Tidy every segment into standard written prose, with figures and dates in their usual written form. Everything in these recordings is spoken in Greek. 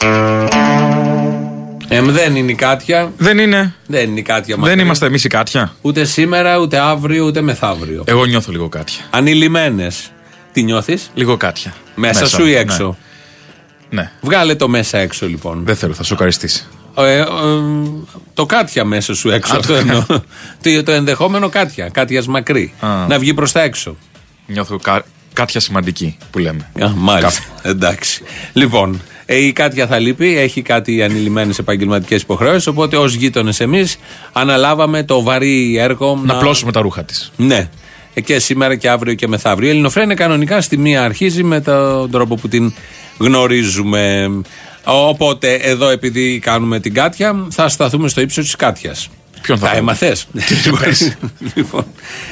Δεν είναι η Κάτια. Δεν είναι. Δεν είναι η Κάτια μας. Δεν είμαστε εμείς η Κάτια. Ούτε σήμερα, ούτε αύριο, ούτε μεθαύριο. Εγώ νιώθω λίγο Κάτια. Ανηλυμένες. Τι νιώθεις? Λίγο Κάτια. Μέσα σου ή έξω? Ναι. Βγάλε το μέσα έξω λοιπόν. Δεν θέλω, θα σου ευχαριστήσει. Το Κάτια μέσα σου έξω. Αυτό εννοώ. Το ενδεχόμενο Κάτια. Κάτιας μακρύ. Να βγει προς τα έξω. Νιώθω Κάτια σημαντική που λέμε. Μάλιστα. Εντάξει. Λοιπόν, η Κάτια θα λείπει. Έχει κάτι ανηλυμένες επαγγελματικές υποχρεώσεις. Οπότε ως γείτονες εμείς αναλάβαμε το βαρύ έργο να πλώσουμε τα ρούχα της. Ναι. Και σήμερα και αύριο και μεθαύριο. Η Ελληνοφρένεια κανονικά στη μία αρχίζει με τον τρόπο που την γνωρίζουμε. Οπότε εδώ, επειδή κάνουμε την Κάτια, θα σταθούμε στο ύψος της Κάτιας. Ποιον θα έμαθες? Λοιπόν,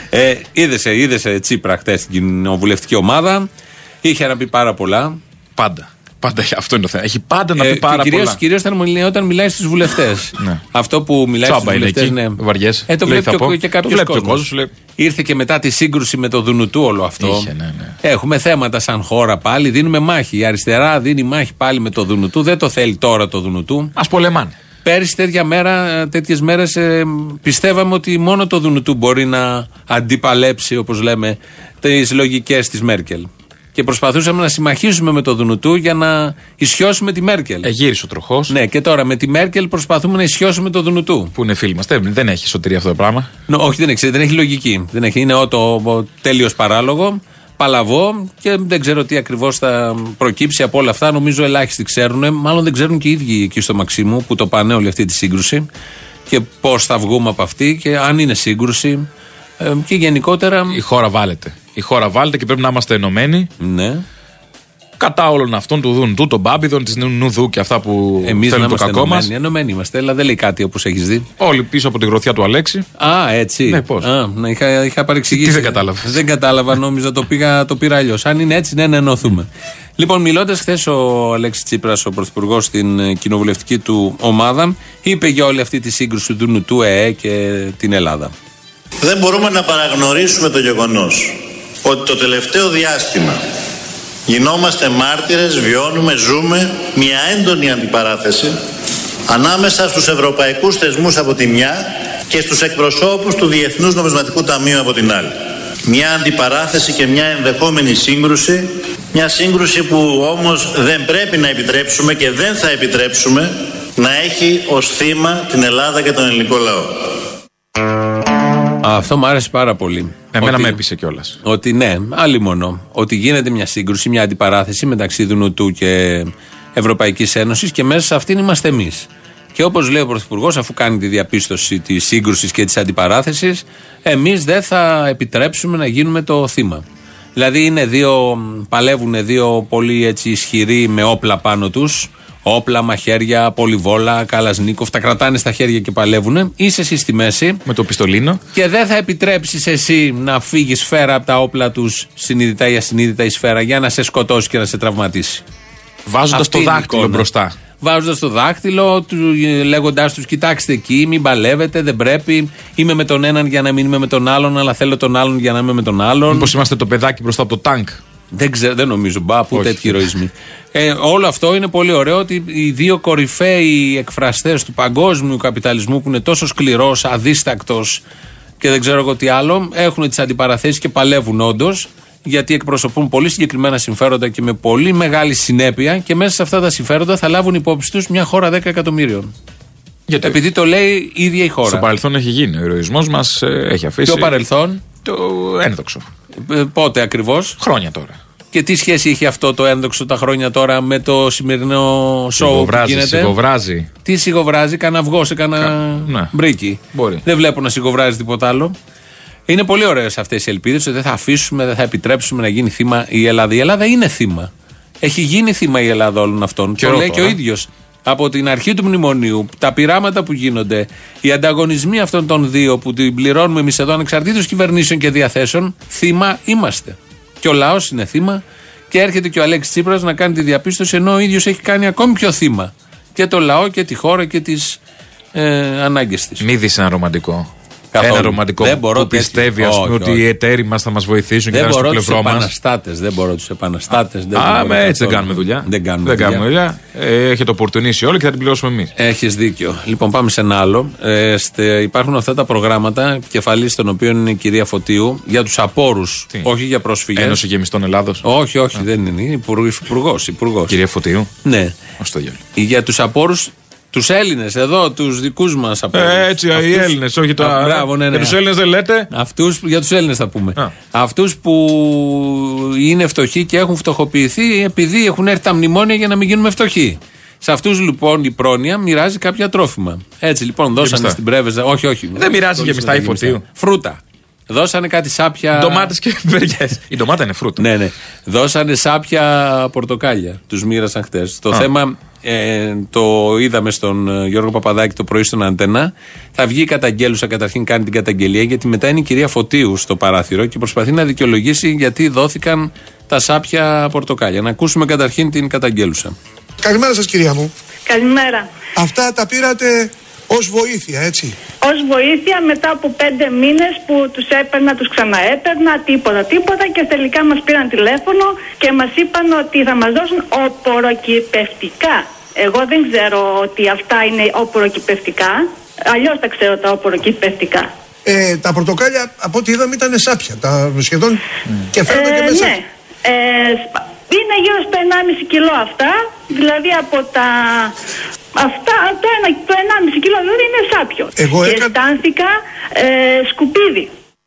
είδεσαι Τσίπρα χτες στην κοινοβουλευτική ομάδα. Είχε να πει πάρα πολλά. Πάντα. Αυτό είναι το θέμα. Έχει πάντα να πει πάρα πολλά. Κυρίως όταν μιλάει στους βουλευτές. Αυτό που μιλάει στους βουλευτές. Ναι. Βαριές. Το βλέπει και κάποιος κόσμος. Ήρθε και μετά τη σύγκρουση με το Δουνουτού όλο αυτό. Ναι. Έχουμε θέματα σαν χώρα πάλι. Δίνουμε μάχη. Η αριστερά δίνει μάχη πάλι με το Δουνουτού. Δεν το θέλει τώρα το Δουνουτού. Ας πολεμάνε. Πέρυσι τέτοιες μέρες πιστεύαμε ότι μόνο το Δουνουτού μπορεί να αντιπαλέψει, όπως λέμε, τις λογικές της Μέρκελ. Και προσπαθούσαμε να συμμαχίσουμε με το Δουνουτού για να ισιώσουμε τη Μέρκελ. Γύρισε ο τροχός. Ναι, και τώρα με τη Μέρκελ προσπαθούμε να ισιώσουμε το Δουνουτού. Που είναι φίλοι μας. Δεν έχει σωτηρία αυτό το πράγμα. Όχι, δεν έχει λογική. Είναι το τέλειος παράλογο, παλαβό και δεν ξέρω τι ακριβώς θα προκύψει από όλα αυτά. Νομίζω ελάχιστοι ξέρουν. Μάλλον δεν ξέρουν και οι ίδιοι εκεί στο Μαξίμου που το πάνε όλη αυτή τη σύγκρουση και πώς θα βγούμε από αυτή και αν είναι σύγκρουση. Και γενικότερα. Η χώρα βάλετε και πρέπει να είμαστε ενωμένοι. Ναι. Κατά όλων αυτών του Δουνουτού, των Μπάμπηδων, της Νουδού και αυτά που θέλουν το κακό μας. Ενωμένοι είμαστε, αλλά δεν λέει κάτι όπως έχεις δει. Όλοι πίσω από τη γροθιά του Αλέξη. Έτσι. Ναι, πώς. Είχα παρεξηγήσει. Τι δεν κατάλαβες? Δεν κατάλαβα, νόμιζα το πήρα αλλιώς. Αν είναι έτσι, ναι, να ενωθούμε. Λοιπόν, μιλώντας χθες ο Αλέξης Τσίπρας, ο πρωθυπουργός στην κοινοβουλευτική του ομάδα, είπε για όλη αυτή τη σύγκρουση του Δουνουτού και την Ελλάδα. Δεν μπορούμε να παραγνωρίσουμε το γεγονός ότι το τελευταίο διάστημα γινόμαστε μάρτυρες, βιώνουμε, ζούμε μια έντονη αντιπαράθεση ανάμεσα στους ευρωπαϊκούς θεσμούς από τη μια και στους εκπροσώπους του Διεθνούς Νομισματικού Ταμείου από την άλλη. Μια αντιπαράθεση και μια ενδεχόμενη σύγκρουση, μια σύγκρουση που όμως δεν πρέπει να επιτρέψουμε και δεν θα επιτρέψουμε να έχει ως θύμα την Ελλάδα και τον ελληνικό λαό. Αυτό μου άρεσε πάρα πολύ. Εμένα με έπεισε κιόλας. Ότι ναι, αλλήμονο. Ότι γίνεται μια σύγκρουση, μια αντιπαράθεση μεταξύ Δουνουτού και Ευρωπαϊκής Ένωσης και μέσα σε αυτήν είμαστε εμείς. Και όπως λέει ο Πρωθυπουργός, αφού κάνει τη διαπίστωση της σύγκρουσης και της αντιπαράθεσης, εμείς δεν θα επιτρέψουμε να γίνουμε το θύμα. Δηλαδή παλεύουν δύο πολύ έτσι ισχυροί με όπλα πάνω τους. Όπλα, μαχαίρια, πολυβόλα, καλασνίκοφ, τα κρατάνε στα χέρια και παλεύουνε. Είσαι εσύ στη μέση. Με το πιστολίνο. Και δεν θα επιτρέψεις εσύ να φύγει σφαίρα από τα όπλα τους, συνείδητα ή ασυνείδητα η σφαίρα, για να σε σκοτώσει και να σε τραυματίσει. Βάζοντας το δάχτυλο μπροστά. Βάζοντας το δάχτυλο, λέγοντάς τους: κοιτάξτε εκεί, μην παλεύετε, δεν πρέπει. Είμαι με τον έναν για να μην είμαι με τον άλλον, αλλά θέλω τον άλλον για να είμαι με τον άλλον. Μήπως είμαστε το παιδάκι μπροστά από το τάγκ? Δεν νομίζω, που τέτοιοι ηρωισμοί. Όλο αυτό είναι πολύ ωραίο, ότι οι δύο κορυφαίοι εκφραστές του παγκόσμιου καπιταλισμού, που είναι τόσο σκληρός, αδίστακτος και δεν ξέρω εγώ τι άλλο, έχουν τις αντιπαραθέσεις και παλεύουν όντως, γιατί εκπροσωπούν πολύ συγκεκριμένα συμφέροντα και με πολύ μεγάλη συνέπεια, και μέσα σε αυτά τα συμφέροντα θα λάβουν υπόψη τους μια χώρα 10 εκατομμύριων. Γιατί? Επειδή το λέει η ίδια η χώρα. Στο παρελθόν έχει γίνει. Ο ηρωισμός μας έχει αφήσει. Το παρελθόν. Το ένδοξο. Πότε ακριβώς? Χρόνια τώρα. Και τι σχέση είχε αυτό το ένδοξο τα χρόνια τώρα με το σημερινό σοου που γίνεται? Σιγοβράζει. Τι σιγοβράζει? Κάνα αυγό σε κάνα μπρίκι. Μπορεί. Δεν βλέπω να σιγοβράζει τίποτα άλλο. Είναι πολύ ωραίες αυτές οι ελπίδες ότι δεν θα αφήσουμε, δεν θα επιτρέψουμε να γίνει θύμα η Ελλάδα. Η Ελλάδα είναι θύμα. Έχει γίνει θύμα η Ελλάδα όλων αυτών. Το λέει και ο ίδιος. Από την αρχή του μνημονίου, τα πειράματα που γίνονται, οι ανταγωνισμοί αυτών των δύο που την πληρώνουμε εμείς εδώ, ανεξαρτήτως κυβερνήσεων και διαθέσεων, θύμα είμαστε. Και ο λαός είναι θύμα, και έρχεται και ο Αλέξης Τσίπρας να κάνει τη διαπίστωση, ενώ ο ίδιος έχει κάνει ακόμη πιο θύμα. Και το λαό και τη χώρα και τις ανάγκες της. Μη δεις ένα ρομαντικό. Ένα ρομαντικό που πιστεύει ότι οι εταίροι μας θα μας βοηθήσουν και θα είναι στο πλευρό μας. Δεν μπορώ τους επαναστάτες. Έτσι δεν κάνουμε δουλειά. Δεν κάνουμε δουλειά. Έχετε οπορτουνήσει όλοι και θα την πληρώσουμε εμείς. Έχεις δίκιο. Λοιπόν, πάμε σε ένα άλλο. Υπάρχουν αυτά τα προγράμματα, επικεφαλής των οποίων είναι η κυρία Φωτίου, για τους απόρους, όχι για πρόσφυγες. Ένωση Γεμιστών Ελλάδος. Όχι, δεν είναι. Είναι υπουργός. Κυρία Φωτίου. Ναι. Για τους απόρους. Τους Έλληνες εδώ, τους δικούς μας απόρους. Έτσι, οι Έλληνες, όχι το. Για τους Έλληνες δεν λέτε. Για τους Έλληνες θα πούμε. Αυτούς που είναι φτωχοί και έχουν φτωχοποιηθεί επειδή έχουν έρθει τα μνημόνια για να μην γίνουμε φτωχοί. Σε αυτούς λοιπόν η πρόνοια μοιράζει κάποια τρόφιμα. Έτσι λοιπόν δώσανε στην Πρέβεζα. Όχι. Δεν μοιράζει γεμιστά η Φωτίου. Φρούτα. Δώσανε κάτι σάπια. Ντομάτες και μπεριές. Η ντομάτα είναι φρούτα. Ναι. Δώσανε σάπια πορτοκάλια. Τους μοίρασαν χτες. Το θέμα. Το είδαμε στον Γιώργο Παπαδάκη το πρωί στον Αντένα. Θα βγει η καταγγέλουσα, καταρχήν κάνει την καταγγελία, γιατί μετά είναι η κυρία Φωτίου στο παράθυρο και προσπαθεί να δικαιολογήσει γιατί δόθηκαν τα σάπια πορτοκάλια. Να ακούσουμε καταρχήν την καταγγέλουσα. Καλημέρα σας, κυρία μου. Καλημέρα. Αυτά τα πήρατε ως βοήθεια, έτσι? Ως βοήθεια μετά από 5 μήνες που τους έπαιρνα, τους ξαναέπαιρνα, τίποτα και τελικά μας πήραν τηλέφωνο και μας είπαν ότι θα μας δώσουν οπωροκυπευτικά. Εγώ δεν ξέρω ότι αυτά είναι οπωροκυπευτικά, αλλιώς τα ξέρω τα οπωροκυπευτικά. Τα πορτοκάλια από ό,τι είδαμε ήταν σάπια, τα σχεδόν και φαίνεται και μέσα. Ναι. Είναι γύρω στο 1,5 κιλό αυτά, δηλαδή από τα... Αυτά, το 1,5 κιλό δηλαδή είναι σάπιο. Και αισθάνθηκα σκουπίδι.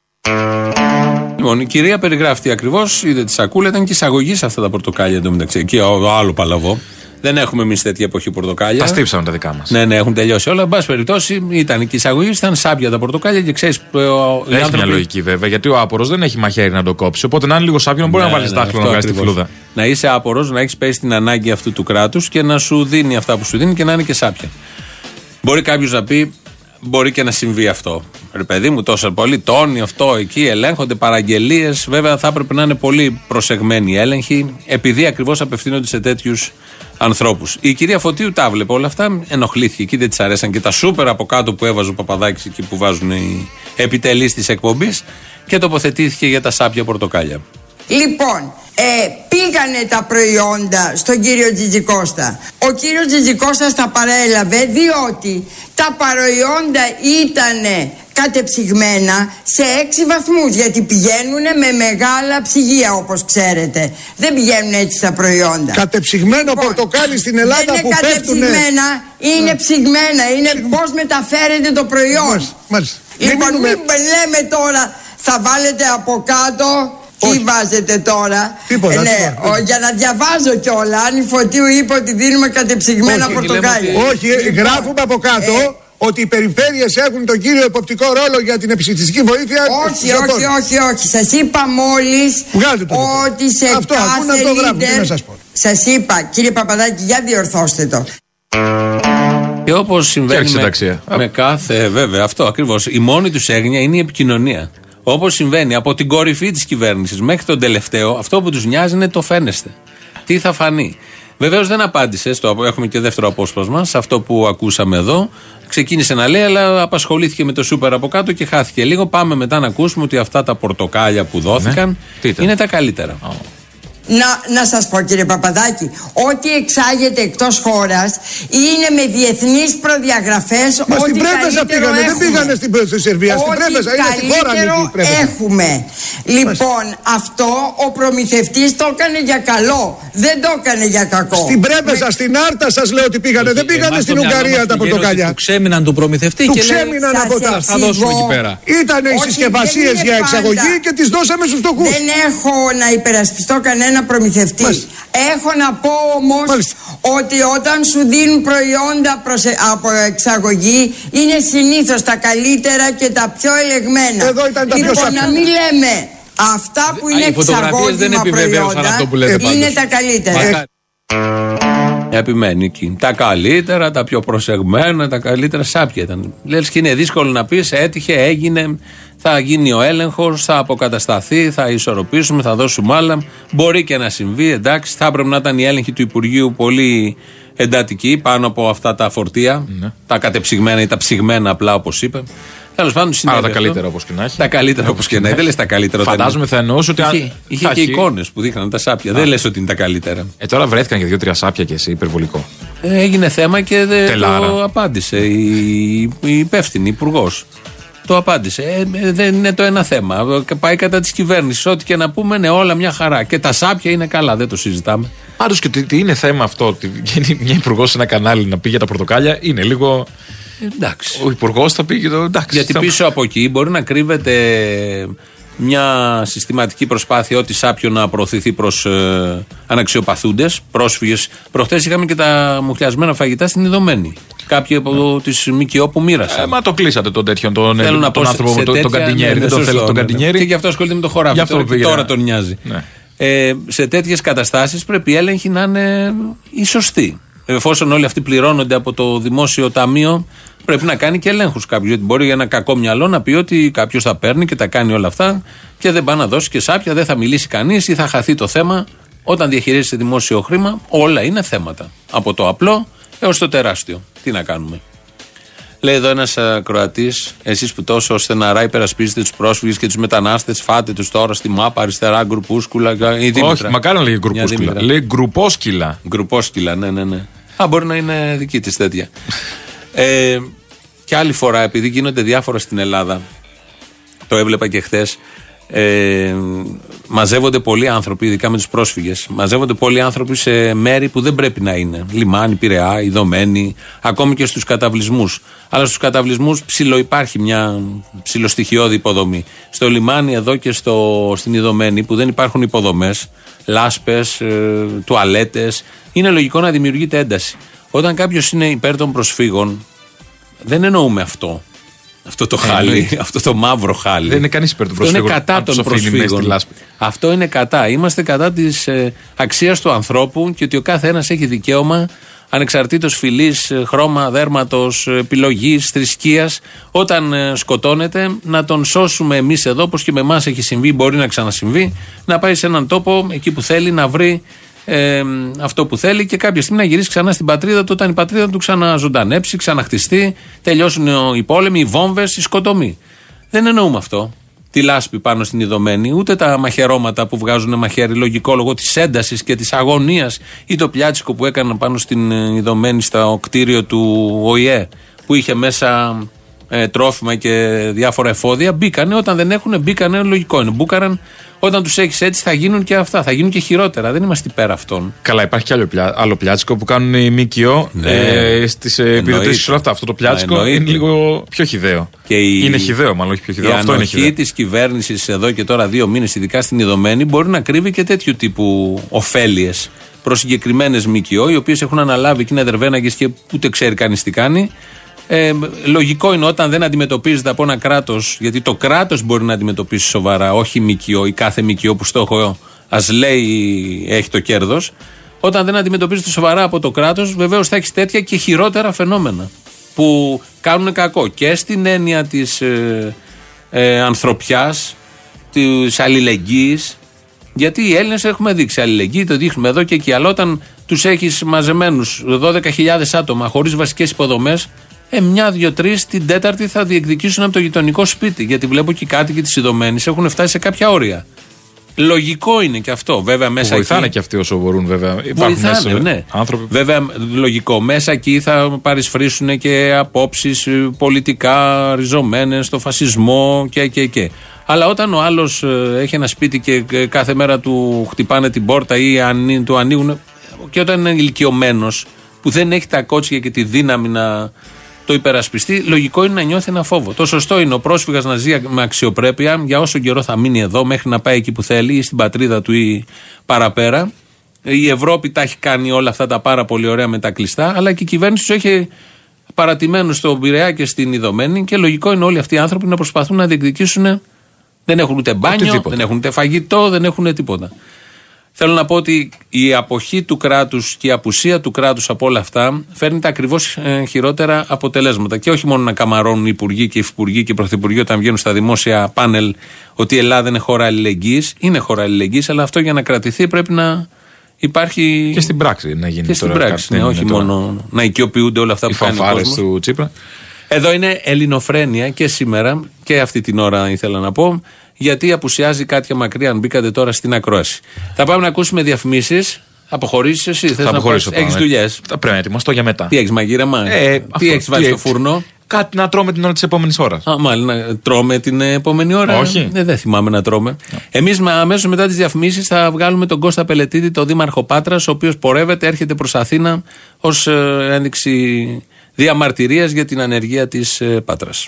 Λοιπόν, η κυρία περιγράφει τι ακριβώς, είδε τη σακούλα, ήταν και εισαγωγή σε αυτά τα πορτοκάλια εντωμεταξύ. Εκεί άλλο παλαβό. Δεν έχουμε εμείς τέτοια εποχή πορτοκάλια. Τα στύψαμε τα δικά μας. Ναι, έχουν τελειώσει όλα. Εν πάση περιπτώσει, ήταν και η εισαγωγή, ήταν σάπια τα πορτοκάλια και ξέρεις. Έχει μια λογική βέβαια, γιατί ο άπορος δεν έχει μαχαίρι να το κόψει. Οπότε να είναι λίγο σάπιο, μπορεί να βάλει δάχτυλο να βγάλει τη φλούδα. Να είσαι άπορος, να έχει πέσει την ανάγκη αυτού του κράτους και να σου δίνει αυτά που σου δίνει και να είναι και σάπια. Μπορεί κάποιος να πει, μπορεί και να συμβεί αυτό. Ρε παιδί μου, τόσο πολύ τόνοι αυτό εκεί, ελέγχονται παραγγελίες. Βέβαια, θα έπρεπε να είναι πολύ προσεγμένοι οι έλεγχοι, επειδή ακριβώς απευθύνονται σε τέτοιους ανθρώπους. Η κυρία Φωτίου τα βλέπε όλα αυτά, ενοχλήθηκε εκεί, δεν της αρέσαν και τα σούπερ από κάτω που έβαζε ο Παπαδάκης εκεί που βάζουν οι επιτελείς της εκπομπής και τοποθετήθηκε για τα σάπια πορτοκάλια. Λοιπόν, πήγανε τα προϊόντα στον κύριο Τζιτζικώστα. Ο κύριος Τζιτζικώστας τα παρέλαβε διότι τα προϊόντα ήτανε κατεψυγμένα σε 6 βαθμούς, γιατί πηγαίνουν με μεγάλα ψυγεία, όπως ξέρετε. Δεν πηγαίνουν έτσι τα προϊόντα. Κατεψυγμένο πορτοκάλι στην Ελλάδα που πέφτουνε. Δεν είναι κατεψυγμένα, είναι ψυγμένα. Είναι πώς μεταφέρεται το προϊόν. Μάλιστα. Λοιπόν, μην λέμε τώρα θα βάλετε από κάτω. Τι βάζετε τώρα? Τίποτα, για να διαβάζω κιόλα. Αν η Φωτίου είπε ότι δίνουμε κατεψυγμένα πορτοκάλια. Όχι, γράφουμε από κάτω ότι οι περιφέρειες έχουν τον κύριο εποπτικό ρόλο για την επιστημιστική βοήθεια. Όχι. Σας είπα μόλις ότι σε αυτό, κάθε λίτερ. Σας είπα, κύριε Παπαδάκη, για διορθώστε το. Και όπως συμβαίνει με κάθε, βέβαια, αυτό ακριβώς. Η μόνη τους έγνοια είναι η επικοινωνία. Όπως συμβαίνει από την κορυφή της κυβέρνησης μέχρι τον τελευταίο, αυτό που τους νοιάζει είναι το φαίνεστε. Τι θα φανεί. Βεβαίως δεν απάντησε, έχουμε και δεύτερο απόσπασμα, σε αυτό που ακούσαμε εδώ. Ξεκίνησε να λέει, αλλά απασχολήθηκε με το σούπερ από κάτω και χάθηκε λίγο. Πάμε μετά να ακούσουμε ότι αυτά τα πορτοκάλια που δόθηκαν είναι τα καλύτερα. Να σας πω, κύριε Παπαδάκη, ό,τι εξάγεται εκτός χώρας είναι με διεθνείς προδιαγραφές. Μα στην Πρέβεζα πήγανε, δεν πήγανε στην Σερβία. Στην Πρέβεζα, είναι στην χώρα εκεί. Έχουμε. Λοιπόν, αυτό ο προμηθευτής το έκανε για καλό. Δεν το έκανε για κακό. Στην Πρέβεζα, στην Άρτα σας λέω ότι πήγανε. Δεν πήγανε στην Ουγγαρία τα πορτοκάλια. Του ξέμειναν του προμηθευτή και ξέμειναν από τα. Θα δώσουμε εκεί πέρα. Ήτανε οι συσκευασίες για εξαγωγή και τις δώσαμε στους φτωχούς. Δεν έχω να υπερασπιστώ κανένα προμηθευτή. Έχω να πω όμως ότι όταν σου δίνουν προϊόντα από εξαγωγή είναι συνήθως τα καλύτερα και τα πιο ελεγμένα. Εδώ ήταν τα λοιπόν, να μην λέμε αυτά που είναι εξαγώγημα προϊόντα είναι τα καλύτερα. Επιμένει εκεί. Τα καλύτερα, τα πιο προσεγμένα, τα καλύτερα σάπια ήταν. Λες και είναι δύσκολο να πεις, έτυχε, έγινε, θα γίνει ο έλεγχος, θα αποκατασταθεί, θα ισορροπήσουμε, θα δώσουμε άλλα. Μπορεί και να συμβεί, εντάξει, θα έπρεπε να ήταν η έλεγχη του Υπουργείου πολύ εντατική πάνω από αυτά τα φορτία, τα κατεψυγμένα ή τα ψυγμένα απλά όπως είπε. Τέλος πάντων, άρα τα καλύτερα όπως και να έχει. Τα καλύτερα όπως και να έχει. Δεν λες τα καλύτερα. Φαντάζομαι θα εννοούσε ότι. Είχε και εικόνες που δείχναν τα σάπια. Δεν λες ότι είναι τα καλύτερα. Τώρα βρέθηκαν και 2-3 σάπια και εσύ, υπερβολικό. Έγινε θέμα και δεν το απάντησε η υπεύθυνη υπουργός. Το απάντησε. Δεν είναι το ένα θέμα. Πάει κατά της κυβέρνησης. Ό,τι και να πούμε, είναι όλα μια χαρά. Και τα σάπια είναι καλά, δεν το συζητάμε. Πάντως και τι είναι θέμα αυτό, ότι βγαίνει μια υπουργός σε ένα κανάλι να πει για τα πορτοκάλια, είναι λίγο. Εντάξει. Ο υπουργός θα πει και το εντάξει. Γιατί πίσω από εκεί μπορεί να κρύβεται μια συστηματική προσπάθεια ότι σάπιο να προωθηθεί προς αναξιοπαθούντες, πρόσφυγες. Προχτές είχαμε και τα μουχλιασμένα φαγητά στην Ιδωμένη. Κάποιοι από τις ΜΚΟ που μοίρασαν. Μα το κλείσατε τον τέτοιον, τον άνθρωπο, τον Καντινιέρη. Δεν τον θέλει τον Καντινιέρη. Και γι' αυτό ασχολείται με το χωράφι. Τώρα τον νοιάζει. Ναι. Σε τέτοιες καταστάσεις πρέπει οι έλεγχοι να είναι οι σωστοί. Εφόσον όλοι αυτοί πληρώνονται από το δημόσιο ταμείο, πρέπει να κάνει και ελέγχους κάποιος. Γιατί μπορεί για ένα κακό μυαλό να πει ότι κάποιος θα παίρνει και τα κάνει όλα αυτά και δεν πάει να δώσει και σάπια, δεν θα μιλήσει κανείς ή θα χαθεί το θέμα. Όταν διαχειρίζεσαι δημόσιο χρήμα, όλα είναι θέματα. Από το απλό έως το τεράστιο. Τι να κάνουμε. Λέει εδώ ένας ακροατής, εσείς που τόσο στεναρά υπερασπίζετε τους πρόσφυγες και τους μετανάστες, φάτε τους τώρα στη μάπα αριστερά, γκρουπούσκουλα. Όχι, μακάρι να λέγει γκρουπούσκουλα. Λέει γκρουπόσκυλα. Γκρουπόσκυλα, ναι. Μπορεί να είναι δική της τέτοια. Και άλλη φορά, επειδή γίνονται διάφορα στην Ελλάδα, το έβλεπα και χθες, μαζεύονται πολλοί άνθρωποι, ειδικά με τους πρόσφυγες, μαζεύονται πολλοί άνθρωποι σε μέρη που δεν πρέπει να είναι. Λιμάνι, Πειραιά, Ιδωμένη, ακόμη και στους καταβλισμούς. Αλλά στους καταβλισμούς υπάρχει μια ψιλοστοιχειώδη υποδομή. Στο λιμάνι εδώ και στην Ιδωμένη που δεν υπάρχουν υποδομές, λάσπες, τουαλέτες, είναι λογικό να δημιουργείται ένταση. Όταν κάποιος είναι υπέρ των προσφύγων, δεν εννοούμε αυτό. Αυτό το χάλι, αυτό το μαύρο χάλι. Δεν είναι κανείς υπέρ των προσφύγων. Είναι κατά των προσφύγων. Αυτό είναι κατά. Είμαστε κατά της αξίας του ανθρώπου και ότι ο κάθε ένας έχει δικαίωμα, ανεξαρτήτως φυλής, χρώμα, δέρματος, επιλογής, θρησκείας, όταν σκοτώνεται, να τον σώσουμε εμείς εδώ, όπως και με εμάς έχει συμβεί, μπορεί να ξανασυμβεί, να πάει σε έναν τόπο εκεί που θέλει να βρει αυτό που θέλει και κάποια στιγμή να γυρίσει ξανά στην πατρίδα του, όταν η πατρίδα του ξαναζωντανέψει, ξαναχτιστεί, τελειώσουν οι πόλεμοι, οι βόμβες, οι σκοτωμοί. Δεν εννοούμε αυτό. Τη λάσπη πάνω στην Ιδωμένη, ούτε τα μαχαιρώματα που βγάζουν μαχαίρι, λογικό λόγω της έντασης και της αγωνίας, ή το πιάτσικο που έκαναν πάνω στην Ιδωμένη στο κτίριο του ΟΗΕ, που είχε μέσα τρόφιμα και διάφορα εφόδια. Μπήκανε, όταν δεν έχουν, μπήκανε, λογικό είναι. Μπούκαραν. Όταν τους έχεις έτσι θα γίνουν και αυτά, θα γίνουν και χειρότερα. Δεν είμαστε υπέρ αυτών. Καλά, υπάρχει και άλλο πιάτσικο που κάνουν οι ΜΚΟ στις επιδοτήσεις όλα αυτά. Αυτό το πιάτσικο είναι λίγο πιο χυδαίο. Είναι χυδαίο, μάλλον όχι πιο χυδαίο. Αυτό είναι χυδαίο. Η ανοχή της κυβέρνησης εδώ και τώρα 2 μήνες, ειδικά στην Ιδωμένη, μπορεί να κρύβει και τέτοιου τύπου ωφέλειες προς συγκεκριμένες ΜΚΟ, οι οποίες έχουν αναλάβει και είναι δερβέναγες και ούτε ξέρει κανείς τι κάνει. Λογικό είναι όταν δεν αντιμετωπίζεται από ένα κράτος, γιατί το κράτος μπορεί να αντιμετωπίσει σοβαρά, όχι ΜΚΟ ή κάθε ΜΚΟ που στόχο ας λέει έχει το κέρδος. Όταν δεν αντιμετωπίζεται σοβαρά από το κράτος, βεβαίως θα έχει τέτοια και χειρότερα φαινόμενα που κάνουν κακό και στην έννοια της ανθρωπιάς, της αλληλεγγύης. Γιατί οι Έλληνες έχουμε δείξει αλληλεγγύη, το δείχνουμε εδώ και εκεί. Αλλά όταν τους έχεις μαζεμένους 12.000 άτομα χωρίς βασικές υποδομές, 1, 2, 3 την τέταρτη θα διεκδικήσουν από το γειτονικό σπίτι. Γιατί βλέπω και οι κάτοικοι της Ιδωμένης έχουν φτάσει σε κάποια όρια. Λογικό είναι και αυτό. Βέβαια, μέσα βοηθάνε εκεί, και αυτοί όσο μπορούν, βέβαια. Βοηθάνε, ναι. Άνθρωποι. Βέβαια, λογικό. Μέσα εκεί θα παρισφρήσουν και απόψεις πολιτικά ριζωμένες στο φασισμό και. Αλλά όταν ο άλλος έχει ένα σπίτι και κάθε μέρα του χτυπάνε την πόρτα ή του ανοίγουν, και όταν είναι ηλικιωμένος που δεν έχει τα κότσια και τη δύναμη να το υπερασπιστεί, λογικό είναι να νιώθει ένα φόβο. Το σωστό είναι ο πρόσφυγας να ζει με αξιοπρέπεια για όσο καιρό θα μείνει εδώ, μέχρι να πάει εκεί που θέλει ή στην πατρίδα του ή παραπέρα. Η Ευρώπη τα έχει κάνει όλα αυτά τα πάρα πολύ ωραία με τα κλειστά, αλλά και η κυβέρνηση του έχει παρατημένους στον Πειραιά και στην Ιδωμένη και λογικό είναι όλοι αυτοί οι άνθρωποι να προσπαθούν να διεκδικήσουν. Δεν έχουν ούτε μπάνιο, δεν έχουν ούτε φαγητό, δεν έχουν τίποτα. Θέλω να πω ότι η αποχή του κράτους και η απουσία του κράτους από όλα αυτά φέρνει τα ακριβώς χειρότερα αποτελέσματα. Και όχι μόνο να καμαρώνουν οι υπουργοί και οι υφυπουργοί και οι πρωθυπουργοί όταν βγαίνουν στα δημόσια πάνελ ότι η Ελλάδα είναι χώρα αλληλεγγύης. Είναι χώρα αλληλεγγύης, αλλά αυτό για να κρατηθεί πρέπει να υπάρχει. Και στην πράξη να γίνει. Και στην πράξη, όχι μόνο να οικειοποιούνται όλα αυτά που κάνει ο κόσμος. Του Τσίπρα. Εδώ είναι ελληνοφρένεια και σήμερα και αυτή την ώρα ήθελα να πω, γιατί απουσιάζει Κάτια Μακρύ, αν μπήκατε τώρα στην ακρόαση. Θα πάμε να ακούσουμε διαφημίσεις. Αποχωρήσεις εσύ, θες να πας, έχεις δουλειές. Θα πρέπει να ετοιμαστώ για μετά. Τι έχεις, μαγείρεμα, τι έχεις βάλει στο φούρνο? Κάτι να τρώμε την ώρα της επόμενης ώρας. Μάλλον να τρώμε την επόμενη ώρα. Όχι. Δεν θυμάμαι να τρώμε. Εμείς αμέσως μετά τις διαφημίσεις θα βγάλουμε τον Κώστα Πελετίδη, τον δήμαρχο Πάτρας, ο οποίος πορεύεται, έρχεται προς Αθήνα ως ένδειξη διαμαρτυρίας για την ανεργία της Πάτρας.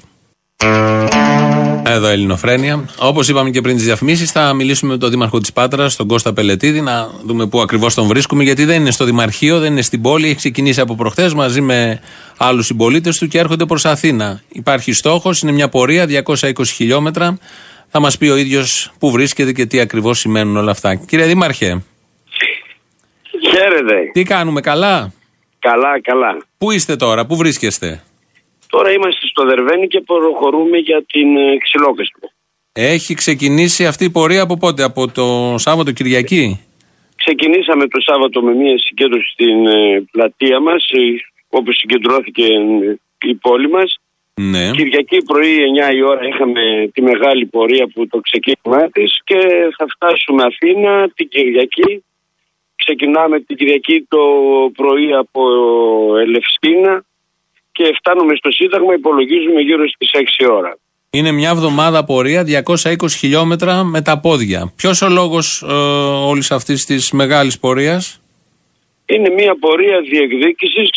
Εδώ Ελληνοφρένεια. Όπως είπαμε και πριν τις διαφημίσεις, θα μιλήσουμε με τον δήμαρχο της Πάτρας, τον Κώστα Πελετίδη, να δούμε πού ακριβώς τον βρίσκουμε, γιατί δεν είναι στο Δημαρχείο, δεν είναι στην πόλη. Έχει ξεκινήσει από προχθές μαζί με άλλους συμπολίτες του και έρχονται προς Αθήνα. Υπάρχει στόχος, είναι μια πορεία 220 χιλιόμετρα. Θα μας πει ο ίδιος πού βρίσκεται και τι ακριβώς σημαίνουν όλα αυτά. Κύριε Δήμαρχε. Χαίρετε. Τι κάνουμε, καλά? Καλά. Πού είστε τώρα, πού βρίσκεστε? Τώρα είμαστε στο Δερβαίνη και προχωρούμε για την Ξυλόκαστρο. Έχει ξεκινήσει αυτή η πορεία από πότε, από το Σάββατο Κυριακή? Ξεκινήσαμε το Σάββατο με μια συγκέντρωση στην πλατεία μας, όπως συγκεντρώθηκε η πόλη μας. Ναι. Κυριακή πρωί 9 η ώρα είχαμε τη μεγάλη πορεία που το ξεκίνημά της και θα φτάσουμε Αθήνα την Κυριακή. Ξεκινάμε την Κυριακή το πρωί από Ελευσίνα και φτάνουμε στο Σύνταγμα, υπολογίζουμε γύρω στις 6 ώρα. Είναι μια εβδομάδα πορεία, 220 χιλιόμετρα με τα πόδια. Ποιος ο λόγος όλης αυτής της μεγάλης πορείας? Είναι μια πορεία διεκδίκησης,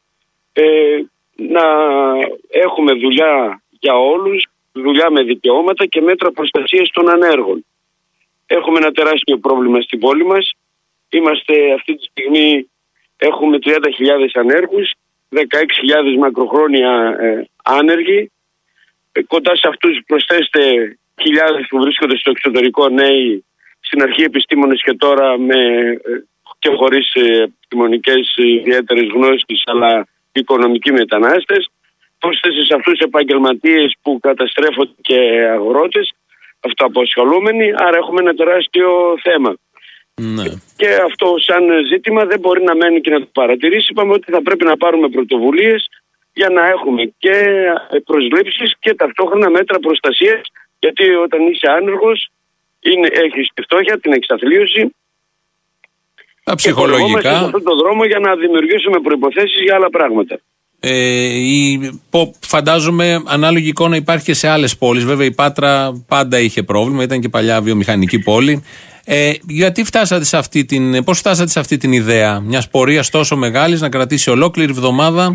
να έχουμε δουλειά για όλους, δουλειά με δικαιώματα και μέτρα προστασίας των ανέργων. Έχουμε ένα τεράστιο πρόβλημα στην πόλη μας. Είμαστε αυτή τη στιγμή, έχουμε 30.000 ανέργους, 16.000 μακροχρόνια άνεργοι. Κοντά σε αυτούς προσθέστε χιλιάδες που βρίσκονται στο εξωτερικό, νέοι, στην αρχή επιστήμονες και τώρα και χωρίς επιστημονικές ιδιαίτερες γνώσεις, αλλά οικονομικοί μετανάστες. Πρόσθεσε σε αυτούς επαγγελματίες που καταστρέφονται και αγρότες, αυτοαπασχολούμενοι, άρα έχουμε ένα τεράστιο θέμα. Ναι. Και αυτό σαν ζήτημα δεν μπορεί να μένει και να το παρατηρήσει. Είπαμε ότι θα πρέπει να πάρουμε πρωτοβουλίες για να έχουμε και προσλήψεις και ταυτόχρονα μέτρα προστασίας, γιατί όταν είσαι άνεργος έχεις τη φτώχεια, την εξαθλίωση. Τα ψυχολογικά. Και σε αυτόν τον δρόμο για να δημιουργήσουμε προϋποθέσεις για άλλα πράγματα. Φαντάζομαι ανάλογη εικόνα υπάρχει και σε άλλες πόλεις. Βέβαια η Πάτρα πάντα είχε πρόβλημα, ήταν και παλιά βιομηχανική πόλη. Γιατί πώς φτάσατε σε αυτή την ιδέα μιας πορείας τόσο μεγάλης να κρατήσει ολόκληρη εβδομάδα?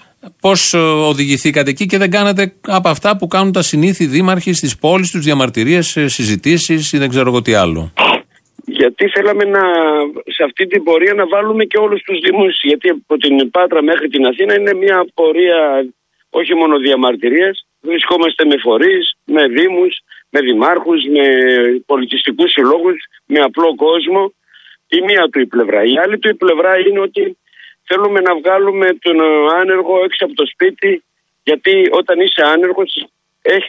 Πώς οδηγηθήκατε εκεί και δεν κάνατε από αυτά που κάνουν τα συνήθη δήμαρχοι στις πόλεις τους, διαμαρτυρίες, συζητήσεις ή δεν ξέρω εγώ τι άλλο? Γιατί θέλαμε σε αυτή την πορεία να βάλουμε και όλους τους δήμους, γιατί από την Πάτρα μέχρι την Αθήνα είναι μια πορεία όχι μόνο διαμαρτυρίας. Βρισκόμαστε με φορείς, με δήμους, με δημάρχους, με πολιτιστικούς συλλόγους, με απλό κόσμο. Η μία του η πλευρά. Η άλλη του η πλευρά είναι ότι θέλουμε να βγάλουμε τον άνεργο έξω από το σπίτι, γιατί όταν είσαι άνεργος έχει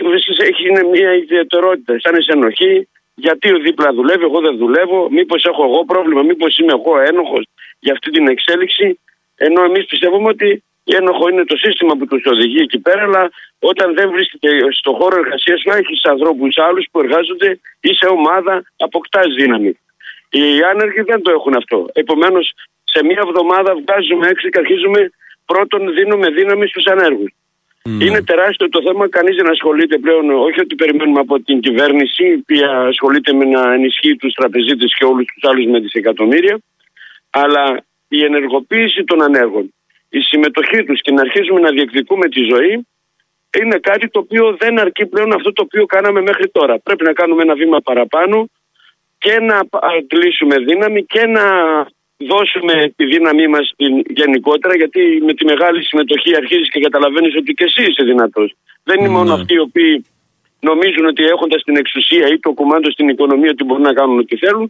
μια ιδιαιτερότητα, αισθάνεσαι ενοχή. Γιατί ο δίπλα δουλεύει, εγώ δεν δουλεύω, μήπως έχω εγώ πρόβλημα, μήπως είμαι εγώ ένοχος για αυτή την εξέλιξη. Ενώ εμείς πιστεύουμε ότι η ένοχο είναι το σύστημα που τους οδηγεί εκεί πέρα, αλλά όταν δεν βρίσκεται στο χώρο εργασίας σου, έχεις ανθρώπους άλλους που εργάζονται ή σε ομάδα, αποκτάς δύναμη. Οι άνεργοι δεν το έχουν αυτό. Επομένως, σε μία εβδομάδα βγάζουμε έξω και αρχίζουμε πρώτον δίνουμε δύναμη στους ανέργους. Είναι τεράστιο το θέμα, κανείς δεν ασχολείται πλέον, όχι ότι περιμένουμε από την κυβέρνηση, η οποία ασχολείται με να ενισχύει τους τραπεζίτες και όλους τους άλλους με δισεκατομμύρια, αλλά η ενεργοποίηση των ανέργων, η συμμετοχή τους και να αρχίσουμε να διεκδικούμε τη ζωή, είναι κάτι το οποίο δεν αρκεί πλέον αυτό το οποίο κάναμε μέχρι τώρα. Πρέπει να κάνουμε ένα βήμα παραπάνω και να αντλήσουμε δύναμη και να δώσουμε τη δύναμή μας γενικότερα, γιατί με τη μεγάλη συμμετοχή αρχίζεις και καταλαβαίνεις ότι και εσύ είσαι δυνατός. Δεν είναι μόνο αυτοί οι οποίοι νομίζουν ότι έχοντας την εξουσία ή το κουμάντο στην οικονομία ότι μπορούν να κάνουν ό,τι θέλουν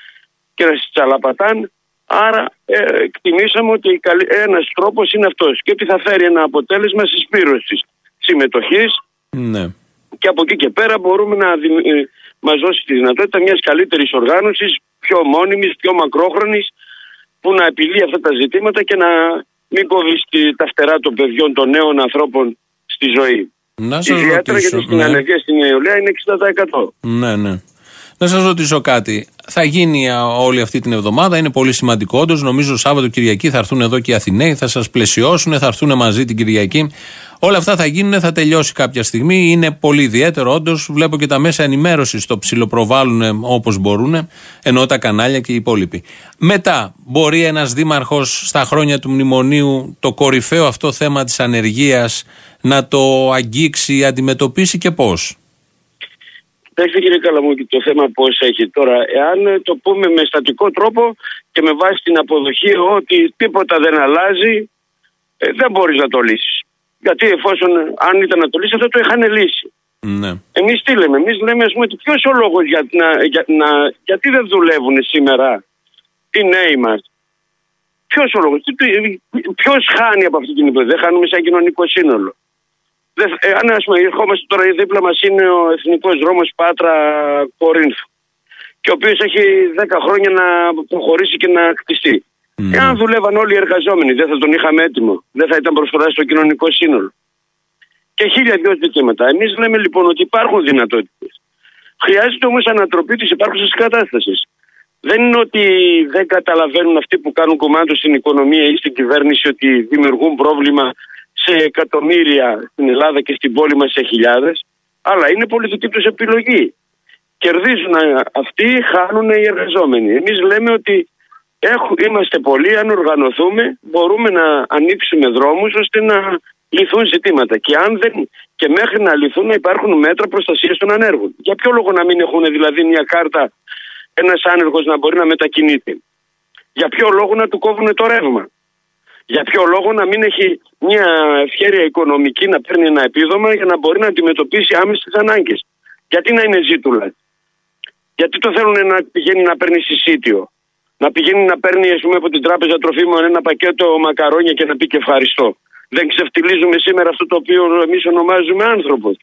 και να τσαλαπατάν. Άρα εκτιμήσαμε ότι ένας τρόπος είναι αυτός και ότι θα φέρει ένα αποτέλεσμα συσπήρωσης συμμετοχής. Ναι. Και από εκεί και πέρα μπορούμε να μας δώσει τη δυνατότητα μιας καλύτερης οργάνωσης, πιο μόνιμης, πιο μακρόχρονης, που να επιλύει αυτά τα ζητήματα και να μην κόβει τα φτερά των παιδιών, των νέων ανθρώπων στη ζωή. Ιδιαίτερα γιατί στην ανεργία στην νεολαία είναι 60%. Ναι. Να σας ρωτήσω κάτι. Θα γίνει όλη αυτή την εβδομάδα, είναι πολύ σημαντικό όντως. Νομίζω Σάββατο Κυριακή θα έρθουν εδώ και οι Αθηναίοι, θα σας πλαισιώσουν, θα έρθουν μαζί την Κυριακή. Όλα αυτά θα γίνουν, θα τελειώσει κάποια στιγμή. Είναι πολύ ιδιαίτερο όντως. Βλέπω και τα μέσα ενημέρωσης το ψιλοπροβάλλουν όπως μπορούν, ενώ τα κανάλια και οι υπόλοιποι. Μετά, μπορεί ένας δήμαρχος στα χρόνια του μνημονίου το κορυφαίο αυτό θέμα της ανεργίας να το αγγίξει, αντιμετωπίσει και πώς? Κοιτάξτε κύριε Καλαμούκη, το θέμα πώς έχει τώρα. Εάν το πούμε με στατικό τρόπο και με βάση την αποδοχή ότι τίποτα δεν αλλάζει, δεν μπορείς να το λύσεις. Γιατί εφόσον αν ήταν να το λύσει, αυτό το είχαν λύσει. Ναι. Εμείς τι λέμε? Εμείς λέμε, ας πούμε, ότι ποιος ο λόγος γιατί δεν δουλεύουν σήμερα οι νέοι μας? Ποιος ο λόγος? Ποιος χάνει από αυτή την υπόθεση? Δεν χάνουμε σαν κοινωνικό σύνολο. Αν ας πούμε ερχόμαστε τώρα, δίπλα μας είναι ο εθνικός δρόμος Πάτρα-Κορίνθου, και ο οποίος έχει 10 χρόνια να προχωρήσει και να κτιστεί. Εάν δουλεύαν όλοι οι εργαζόμενοι, δεν θα τον είχαμε έτοιμο? Δεν θα ήταν προσφορά στο κοινωνικό σύνολο? Και 1002 ζητήματα. Εμείς λέμε λοιπόν ότι υπάρχουν δυνατότητες. Χρειάζεται όμως ανατροπή της υπάρχουσας κατάστασης. Δεν είναι ότι δεν καταλαβαίνουν αυτοί που κάνουν κομμάτι στην οικονομία ή στην κυβέρνηση ότι δημιουργούν πρόβλημα σε εκατομμύρια στην Ελλάδα και στην πόλη μας σε χιλιάδες, αλλά είναι πολιτική τους επιλογή. Κερδίζουν αυτοί, χάνουν οι εργαζόμενοι. Εμείς λέμε ότι είμαστε πολλοί, αν οργανωθούμε μπορούμε να ανοίξουμε δρόμους ώστε να λυθούν ζητήματα. Και μέχρι να λυθούν να υπάρχουν μέτρα προστασίας των ανέργων. Για ποιο λόγο να μην έχουν δηλαδή μια κάρτα ένας άνεργος να μπορεί να μετακινείται? Για ποιο λόγο να του κόβουν το ρεύμα? Για ποιο λόγο να μην έχει μια ευχέρεια οικονομική να παίρνει ένα επίδομα για να μπορεί να αντιμετωπίσει άμεσες ανάγκες? Γιατί να είναι ζήτουλα? Γιατί το θέλουν να πηγαίνει να παίρνει συσίτιο? Να πηγαίνει να παίρνει, ας πούμε, από την τράπεζα τροφίμων ένα πακέτο μακαρόνια και να πει και ευχαριστώ? Δεν ξεφτιλίζουμε σήμερα αυτό το οποίο εμείς ονομάζουμε άνθρωπος?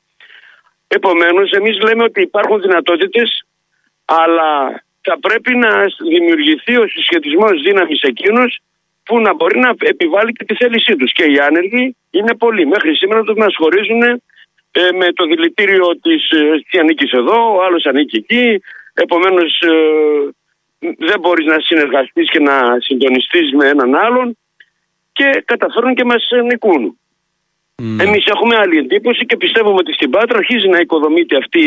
Επομένως, εμείς λέμε ότι υπάρχουν δυνατότητες, αλλά θα πρέπει να δημιουργηθεί ο συσχετισμός δύναμης εκείνος που να μπορεί να επιβάλλει και τη θέλησή τους. Και οι άνεργοι είναι πολλοί. Μέχρι σήμερα τους μας χωρίζουν με το δηλητήριο της ανήκεις εδώ, ο άλλος ανήκει εκεί. Επομένως δεν μπορείς να συνεργαστείς και να συντονιστείς με έναν άλλον και καταφέρουν και μας νικούν. Εμείς έχουμε άλλη εντύπωση και πιστεύουμε ότι στην Πάτρα αρχίζει να οικοδομείται αυτή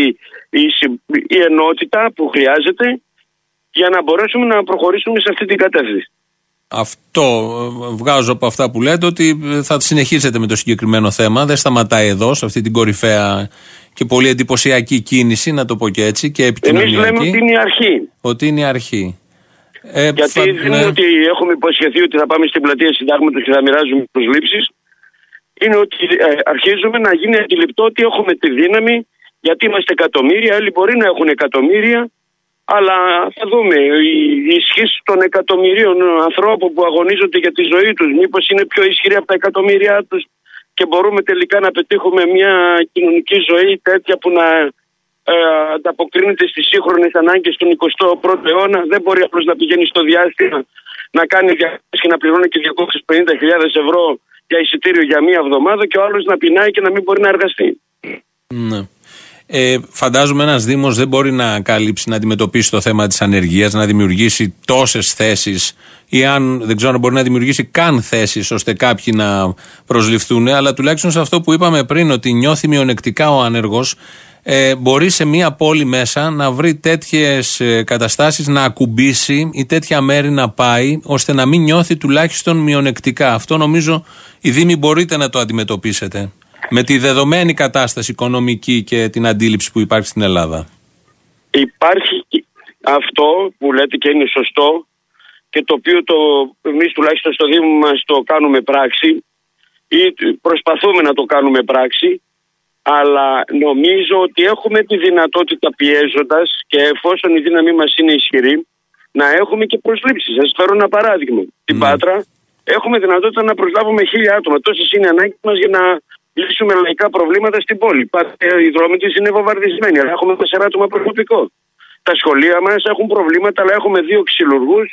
η ενότητα που χρειάζεται για να μπορέσουμε να προχωρήσουμε σε αυτή την κατεύθυνση. Αυτό βγάζω από αυτά που λέτε, ότι θα συνεχίσετε με το συγκεκριμένο θέμα. Δεν σταματάει εδώ, σε αυτή την κορυφαία και πολύ εντυπωσιακή κίνηση, να το πω και έτσι, και επικοινωνιακή. Εμείς λέμε ότι είναι η αρχή. Ότι είναι η αρχή. Γιατί δεν είναι ότι έχουμε υποσχεθεί ότι θα πάμε στην πλατεία Συντάγματος και θα μοιράζουμε προσλήψεις. Είναι ότι αρχίζουμε να γίνει αντιληπτό ότι έχουμε τη δύναμη, γιατί είμαστε εκατομμύρια, άλλοι μπορεί να έχουν εκατομμύρια. Αλλά θα δούμε, η ισχύ των εκατομμυρίων ανθρώπων που αγωνίζονται για τη ζωή τους, μήπως είναι πιο ισχυρή από τα εκατομμύρια τους και μπορούμε τελικά να πετύχουμε μια κοινωνική ζωή τέτοια που να ανταποκρίνεται στις σύγχρονες ανάγκες του 21ου αιώνα? Δεν μπορεί απλώς να πηγαίνει στο διάστημα, να κάνει διακοπές και να πληρώνει και 250.000 ευρώ για εισιτήριο για μία εβδομάδα και ο άλλος να πεινάει και να μην μπορεί να εργαστεί. Ναι. Φαντάζομαι ένας Δήμος δεν μπορεί να καλύψει, να αντιμετωπίσει το θέμα της ανεργίας, να δημιουργήσει τόσες θέσεις, ή αν δεν ξέρω αν μπορεί να δημιουργήσει καν θέσεις ώστε κάποιοι να προσληφθούν, αλλά τουλάχιστον σε αυτό που είπαμε πριν, ότι νιώθει μειονεκτικά ο άνεργος, μπορεί σε μία πόλη μέσα να βρει τέτοιες καταστάσεις να ακουμπήσει ή τέτοια μέρη να πάει ώστε να μην νιώθει τουλάχιστον μειονεκτικά. Αυτό νομίζω οι Δήμοι μπορείτε να το αντιμετωπίσετε με τη δεδομένη κατάσταση οικονομική και την αντίληψη που υπάρχει στην Ελλάδα. Υπάρχει αυτό που λέτε και είναι σωστό και το οποίο εμείς τουλάχιστον στο Δήμο μας το κάνουμε πράξη ή προσπαθούμε να το κάνουμε πράξη, αλλά νομίζω ότι έχουμε τη δυνατότητα, πιέζοντας και εφόσον η δύναμή μας είναι ισχυρή, να έχουμε και προσλήψεις. Σας φέρω ένα παράδειγμα. Στην Πάτρα έχουμε δυνατότητα να προσλάβουμε 1.000 άτομα. Τόσες είναι οι ανάγκες μας για να λύσουμε λαϊκά προβλήματα στην πόλη. Οι δρόμοι της είναι βομβαρδισμένοι, αλλά έχουμε 4 άτομα προσωπικό. Τα σχολεία μας έχουν προβλήματα, αλλά έχουμε 2 ξυλουργούς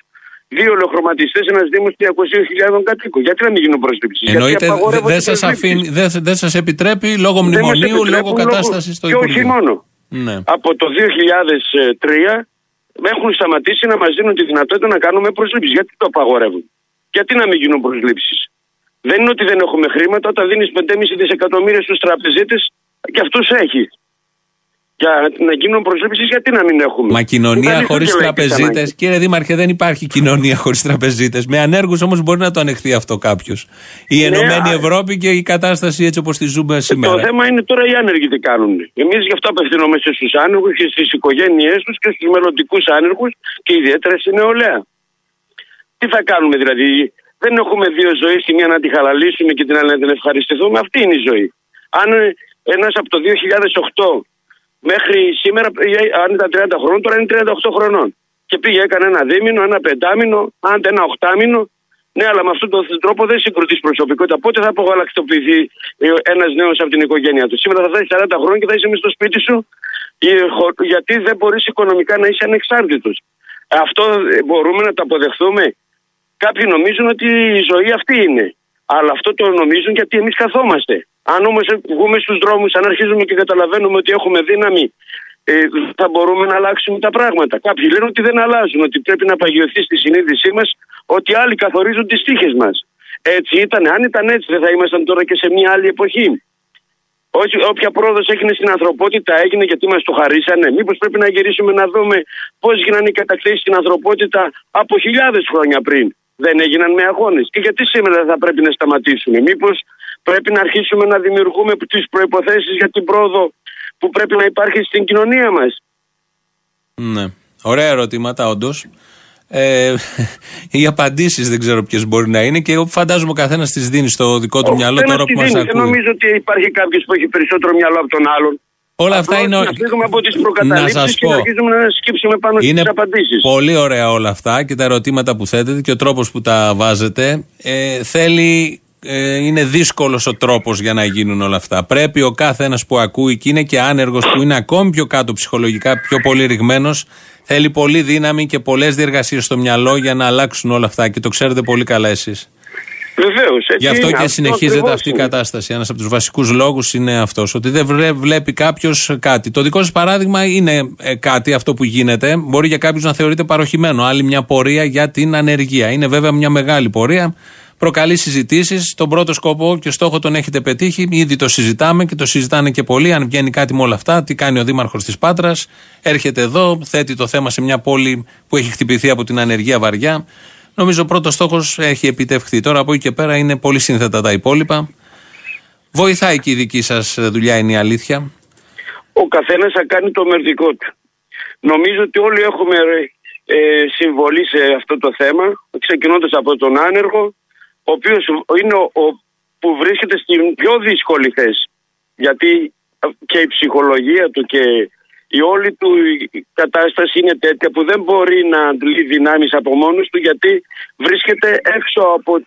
2 ολοχρωματιστές, ένας δήμος 300.000 κατοίκων. Γιατί να μην γίνουν προσλήψεις? Εννοείται δεν σας επιτρέπει λόγω μνημονίου, λόγω κατάστασης στο Υπουργείο. Και όχι μόνο. Ναι. Από το 2003 έχουν σταματήσει να μας δίνουν τη δυνατότητα να κάνουμε προσλήψεις. Γιατί το απαγορεύουν? Γιατί να μην γίνουν προσλήψεις? Δεν είναι ότι δεν έχουμε χρήματα. Όταν δίνεις 5,5 δισεκατομμύρια στους τραπεζίτες, και αυτούς έχει. Για να γίνουν προσλήψεις, γιατί να μην έχουμε? Μα κοινωνία χωρίς τραπεζίτες, κύριε Δήμαρχε, δεν υπάρχει κοινωνία χωρίς τραπεζίτες. Με ανέργους όμως μπορεί να το ανεχθεί αυτό κάποιος. Η Ενωμένη Ευρώπη και η κατάσταση έτσι όπως τη ζούμε σήμερα. Το θέμα είναι τώρα οι άνεργοι τι κάνουν. Εμείς γι' αυτό απευθυνόμαστε στους άνεργους και στις οικογένειές τους και στους μελλοντικούς άνεργους και ιδιαίτερα στην νεολαία. Τι θα κάνουμε δηλαδή? Δεν έχουμε 2 ζωές, τη μία να τη χαλαλίσουμε και την άλλη να την ευχαριστηθούμε. Αυτή είναι η ζωή. Αν ένας από το 2008 μέχρι σήμερα, αν ήταν 30 χρόνων, τώρα είναι 38 χρονών. Και πήγε, έκανε ένα δίμηνο, ένα 5μηνο, άντε ένα 8μηνο. Ναι, αλλά με αυτόν τον τρόπο δεν συγκροτείς προσωπικότητα. Πότε θα απογαλακτοποιηθεί ένας νέος από την οικογένεια του? Σήμερα θα φτάσει 40 χρόνια και θα είσαι μες στο σπίτι σου, γιατί δεν μπορείς οικονομικά να είσαι ανεξάρτητος. Αυτό μπορούμε να το αποδεχθούμε? Κάποιοι νομίζουν ότι η ζωή αυτή είναι. Αλλά αυτό το νομίζουν γιατί εμείς καθόμαστε. Αν όμως βγούμε στους δρόμους, αν αρχίζουμε και καταλαβαίνουμε ότι έχουμε δύναμη, θα μπορούμε να αλλάξουμε τα πράγματα. Κάποιοι λένε ότι δεν αλλάζουν, ότι πρέπει να παγιωθεί στη συνείδησή μας ότι άλλοι καθορίζουν τις τύχες μας. Έτσι ήταν. Αν ήταν έτσι, δεν θα ήμασταν τώρα και σε μια άλλη εποχή? Όποια πρόοδος έγινε στην ανθρωπότητα έγινε γιατί μας το χαρίσανε? Μήπως πρέπει να γυρίσουμε να δούμε πώς γίνανε οι κατακτήσεις στην ανθρωπότητα από χιλιάδες χρόνια πριν? Δεν έγιναν με αγώνες. Και γιατί σήμερα θα πρέπει να σταματήσουμε? Μήπως πρέπει να αρχίσουμε να δημιουργούμε τις προϋποθέσεις για την πρόοδο που πρέπει να υπάρχει στην κοινωνία μας? Ναι. Ωραία ερωτήματα όντως. Οι απαντήσεις δεν ξέρω ποιες μπορεί να είναι και φαντάζομαι ο καθένας τις δίνει στο δικό του μυαλό τώρα που μας ακούει. Δεν νομίζω ότι υπάρχει κάποιος που έχει περισσότερο μυαλό από τον άλλον. Όλα αυτά είναι. Να φύγουμε από τις προκαταλήψεις και να αρχίσουμε να σκύψουμε πάνω στις απαντήσεις. Πολύ ωραία όλα αυτά και τα ερωτήματα που θέτετε και ο τρόπος που τα βάζετε. Είναι δύσκολος ο τρόπος για να γίνουν όλα αυτά. Πρέπει ο κάθε ένας που ακούει και είναι και άνεργος, που είναι ακόμη πιο κάτω ψυχολογικά, πιο πολύ ρηγμένος, θέλει πολύ δύναμη και πολλές διεργασίες στο μυαλό για να αλλάξουν όλα αυτά και το ξέρετε πολύ καλά εσείς. Βεβαίως. Γι' αυτό και συνεχίζεται αυτή η κατάσταση. Ένας από τους βασικούς λόγους είναι αυτός, ότι δεν βλέπει κάποιος κάτι. Το δικό σας παράδειγμα είναι κάτι αυτό που γίνεται. Μπορεί για κάποιους να θεωρείται παροχημένο. Άλλη μια πορεία για την ανεργία. Είναι βέβαια μια μεγάλη πορεία. Προκαλεί συζητήσεις. Τον πρώτο σκοπό και στόχο τον έχετε πετύχει. Ήδη το συζητάμε και το συζητάνε και πολλοί. Αν βγαίνει κάτι με όλα αυτά, τι κάνει ο Δήμαρχος της Πάτρας? Έρχεται εδώ, θέτει το θέμα σε μια πόλη που έχει χτυπηθεί από την ανεργία βαριά. Νομίζω ο πρώτος στόχος έχει επιτευχθεί. Τώρα από εκεί και πέρα είναι πολύ σύνθετα τα υπόλοιπα. Βοηθάει και η δική σας δουλειά, είναι η αλήθεια. Ο καθένας θα κάνει το μερδικό του. Νομίζω ότι όλοι έχουμε συμβολή σε αυτό το θέμα, ξεκινώντας από τον άνεργο, ο οποίος είναι που βρίσκεται στην πιο δύσκολη θέση. Γιατί και η ψυχολογία του και η όλη του κατάσταση είναι τέτοια που δεν μπορεί να αντλεί δυνάμεις από μόνος του, γιατί βρίσκεται έξω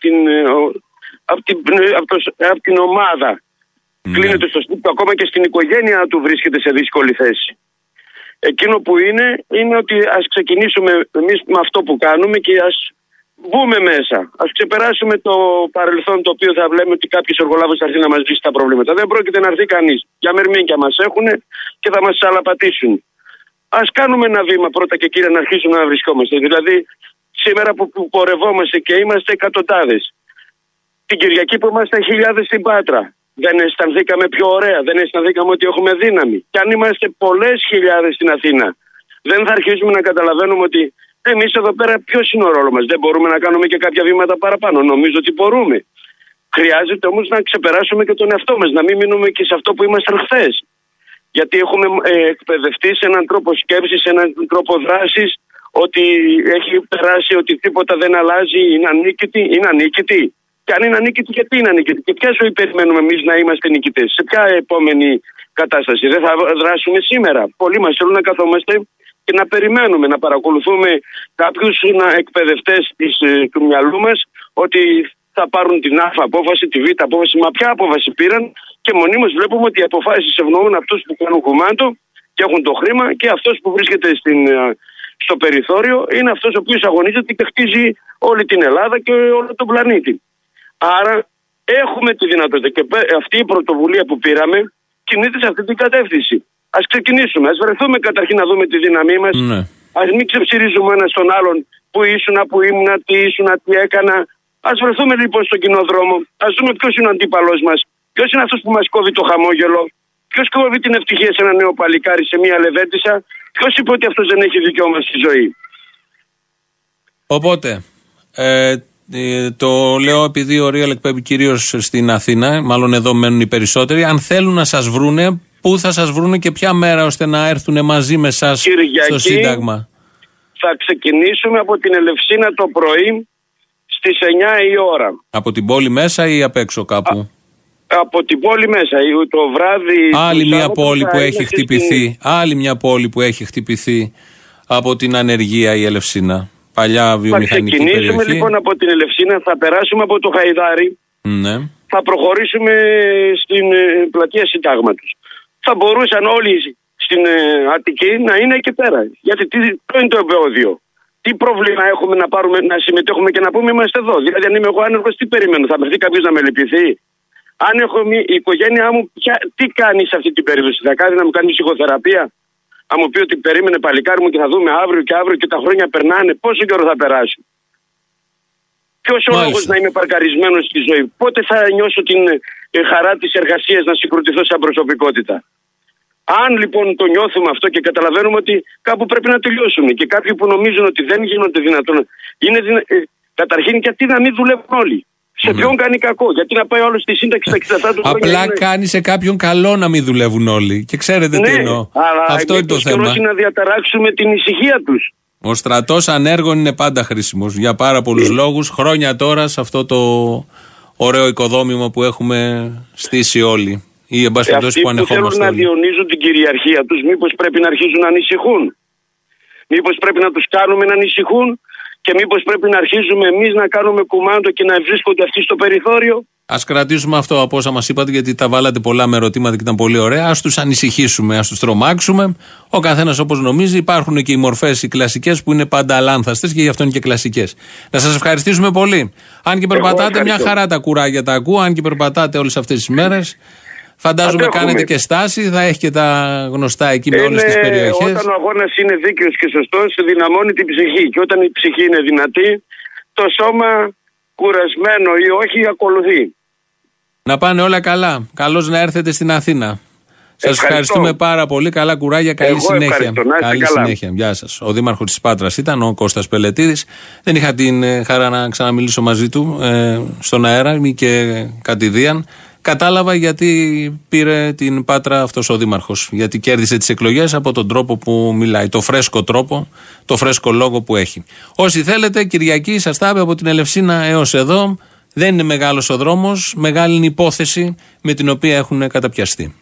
από την ομάδα. Κλείνεται στο σπίτι του, ακόμα και στην οικογένεια του βρίσκεται σε δύσκολη θέση. Εκείνο που είναι ότι ας ξεκινήσουμε εμείς με αυτό που κάνουμε και ας μπούμε μέσα. Ας ξεπεράσουμε το παρελθόν, το οποίο θα βλέπουμε ότι κάποιος εργολάβος θα έρθει να μας λύσει τα προβλήματα. Δεν πρόκειται να έρθει κανείς. Για μερμήνκια μας έχουν και θα μας αλαπατήσουν. Ας κάνουμε ένα βήμα πρώτα και κύριε να αρχίσουμε να βρισκόμαστε. Δηλαδή σήμερα που πορευόμαστε και είμαστε εκατοντάδες. Την Κυριακή που είμαστε χιλιάδες στην Πάτρα. Δεν αισθανθήκαμε πιο ωραία, δεν αισθανθήκαμε ότι έχουμε δύναμη. Και αν είμαστε πολλές χιλιάδες στην Αθήνα, δεν θα αρχίσουμε να καταλαβαίνουμε ότι εμείς εδώ πέρα ποιος είναι ο ρόλος μας? Δεν μπορούμε να κάνουμε και κάποια βήματα παραπάνω? Νομίζω ότι μπορούμε. Χρειάζεται όμως να ξεπεράσουμε και τον εαυτό μας, να μην μείνουμε και σε αυτό που ήμασταν χθες. Γιατί έχουμε εκπαιδευτεί σε έναν τρόπο σκέψης, σε έναν τρόπο δράσης, ότι έχει περάσει ότι τίποτα δεν αλλάζει, είναι ανίκητη. Και αν είναι ανίκητη, γιατί είναι ανίκητη? Και ποια ζωή περιμένουμε εμείς να είμαστε νικητές? Σε ποια επόμενη κατάσταση? Δεν θα δράσουμε σήμερα? Πολλοί μας θέλουν να καθόμαστε και να περιμένουμε, να παρακολουθούμε κάποιους εκπαιδευτές του μυαλού μας ότι θα πάρουν την Α απόφαση, τη Β απόφαση. Μα ποια απόφαση πήραν? Και μονίμως βλέπουμε ότι οι αποφάσεις ευνοούν αυτούς που κάνουν κουμάντο και έχουν το χρήμα και αυτός που βρίσκεται στο περιθώριο είναι αυτός ο οποίος αγωνίζεται και χτίζει όλη την Ελλάδα και όλο τον πλανήτη. Άρα έχουμε τη δυνατότητα και αυτή η πρωτοβουλία που πήραμε κινείται σε αυτή την κατεύθυνση. Ας ξεκινήσουμε, ας βρεθούμε καταρχήν να δούμε τη δύναμή μας. Ναι. Ας μην ξεψηρίζουμε ένα στον άλλον που ήσουνα, που ήμουνα, τι ήσουνα, τι έκανα. Ας βρεθούμε λοιπόν στον κοινό δρόμο, ας δούμε ποιος είναι ο αντίπαλός μας, ποιος είναι αυτός που μας κόβει το χαμόγελο, ποιος κόβει την ευτυχία σε ένα νέο παλικάρι, σε μια λεβέντισσα, ποιος είπε ότι αυτός δεν έχει δικαίωμα στη ζωή. Οπότε, το λέω επειδή ο Real εκπέμπει κυρίως στην Αθήνα, μάλλον εδώ μένουν οι περισσότεροι. Αν θέλουν να σας βρούνε, πού θα σας βρούνε και ποια μέρα ώστε να έρθουν μαζί με σας στο Σύνταγμα? Θα ξεκινήσουμε από την Ελευσίνα το πρωί στις 9 η ώρα. Από την πόλη μέσα ή απ' έξω κάπου? Από την πόλη μέσα, το βράδυ. Άλλη μια πόλη που έχει χτυπηθεί. Άλλη μια πόλη που έχει χτυπηθεί από την ανεργία η Ελευσίνα. Παλιά βιομηχανική περιοχή. Θα ξεκινήσουμε λοιπόν από την Ελευσίνα, θα περάσουμε από το Χαϊδάρι. Ναι. Θα προχωρήσουμε στην πλατεία Συντάγματος. Θα μπορούσαν όλοι στην Αττική να είναι εκεί πέρα. Γιατί ποιο είναι το εμπόδιο? Τι πρόβλημα έχουμε να συμμετέχουμε και να πούμε είμαστε εδώ? Δηλαδή, αν είμαι εγώ άνεργος, τι περιμένω? Θα βρεθεί κάποιος να με λυπηθεί? Αν έχω η οικογένειά μου, τι κάνει σε αυτή την περίπτωση? Θα κάνει να μου κάνει ψυχοθεραπεία? Αν μου πει ότι περίμενε παλικάρι μου και θα δούμε αύριο και τα χρόνια περνάνε, πόσο καιρό θα περάσει? Ποιος ο λόγος να είμαι παρκαρισμένος στη ζωή? Πότε θα νιώσω την χαρά της εργασίας να συγκροτηθώ σαν προσωπικότητα? Αν λοιπόν το νιώθουμε αυτό και καταλαβαίνουμε ότι κάπου πρέπει να τελειώσουμε, και κάποιοι που νομίζουν ότι δεν γίνονται δυνατόν, καταρχήν γιατί να μην δουλεύουν όλοι? Σε ποιον κάνει κακό? Γιατί να πάει όλο στη σύνταξη στα 67 του χρόνια? Απλά κάνει σε κάποιον καλό να μην δουλεύουν όλοι. Και ξέρετε τι εννοώ. Αυτό είναι το θέμα. Όχι να διαταράξουμε την ησυχία τους. Ο στρατός ανέργων είναι πάντα χρήσιμος για πάρα πολλούς λόγους. Χρόνια τώρα σε αυτό το ωραίο οικοδόμημα που έχουμε στήσει όλοι. Ή εν πάση περιπτώσει που ανεχόμαστε. Αυτοί που θέλουν να διονύζουν την κυριαρχία τους, μήπως πρέπει να αρχίζουν να ανησυχούν? Μήπως πρέπει να τους κάνουμε να ανησυχούν? Και μήπως πρέπει να αρχίζουμε εμείς να κάνουμε κουμάντο και να βρίσκονται αυτοί στο περιθώριο? Ας κρατήσουμε αυτό από όσα μας είπατε, γιατί τα βάλατε πολλά με ερωτήματα και ήταν πολύ ωραία. Ας τους ανησυχήσουμε, ας τους τρομάξουμε. Ο καθένας όπως νομίζει. Υπάρχουν και οι μορφές οι κλασικές που είναι πάντα αλάνθαστες και γι' αυτό είναι και κλασικές. Να σας ευχαριστήσουμε πολύ. Αν και περπατάτε, μια χαρά τα κουράγια τα ακούω. Αν και περπατάτε όλες αυτές τις μέρες. Φαντάζομαι κάνετε και στάση, θα έχει και τα γνωστά εκεί με όλες τις περιοχές. Όταν ο αγώνας είναι δίκαιος και σωστός, δυναμώνει την ψυχή. Και όταν η ψυχή είναι δυνατή, το σώμα κουρασμένο ή όχι ακολουθεί. Να πάνε όλα καλά. Καλώς να έρθετε στην Αθήνα. Σας ευχαριστούμε πάρα πολύ. Καλά κουράγια, καλή συνέχεια. Καλή συνέχεια. Γεια σας. Ο Δήμαρχος της Πάτρας ήταν ο Κώστας Πελετίδης. Δεν είχα την χαρά να ξαναμιλήσω μαζί του στον αέρα και κατηδίαν. Κατάλαβα γιατί πήρε την Πάτρα αυτός ο Δήμαρχος. Γιατί κέρδισε τις εκλογές από τον τρόπο που μιλάει. Το φρέσκο τρόπο, το φρέσκο λόγο που έχει. Όσοι θέλετε, Κυριακή σας τα από την Ελευσίνα έως εδώ. Δεν είναι μεγάλος ο δρόμος. Μεγάλη είναι η υπόθεση με την οποία έχουν καταπιαστεί.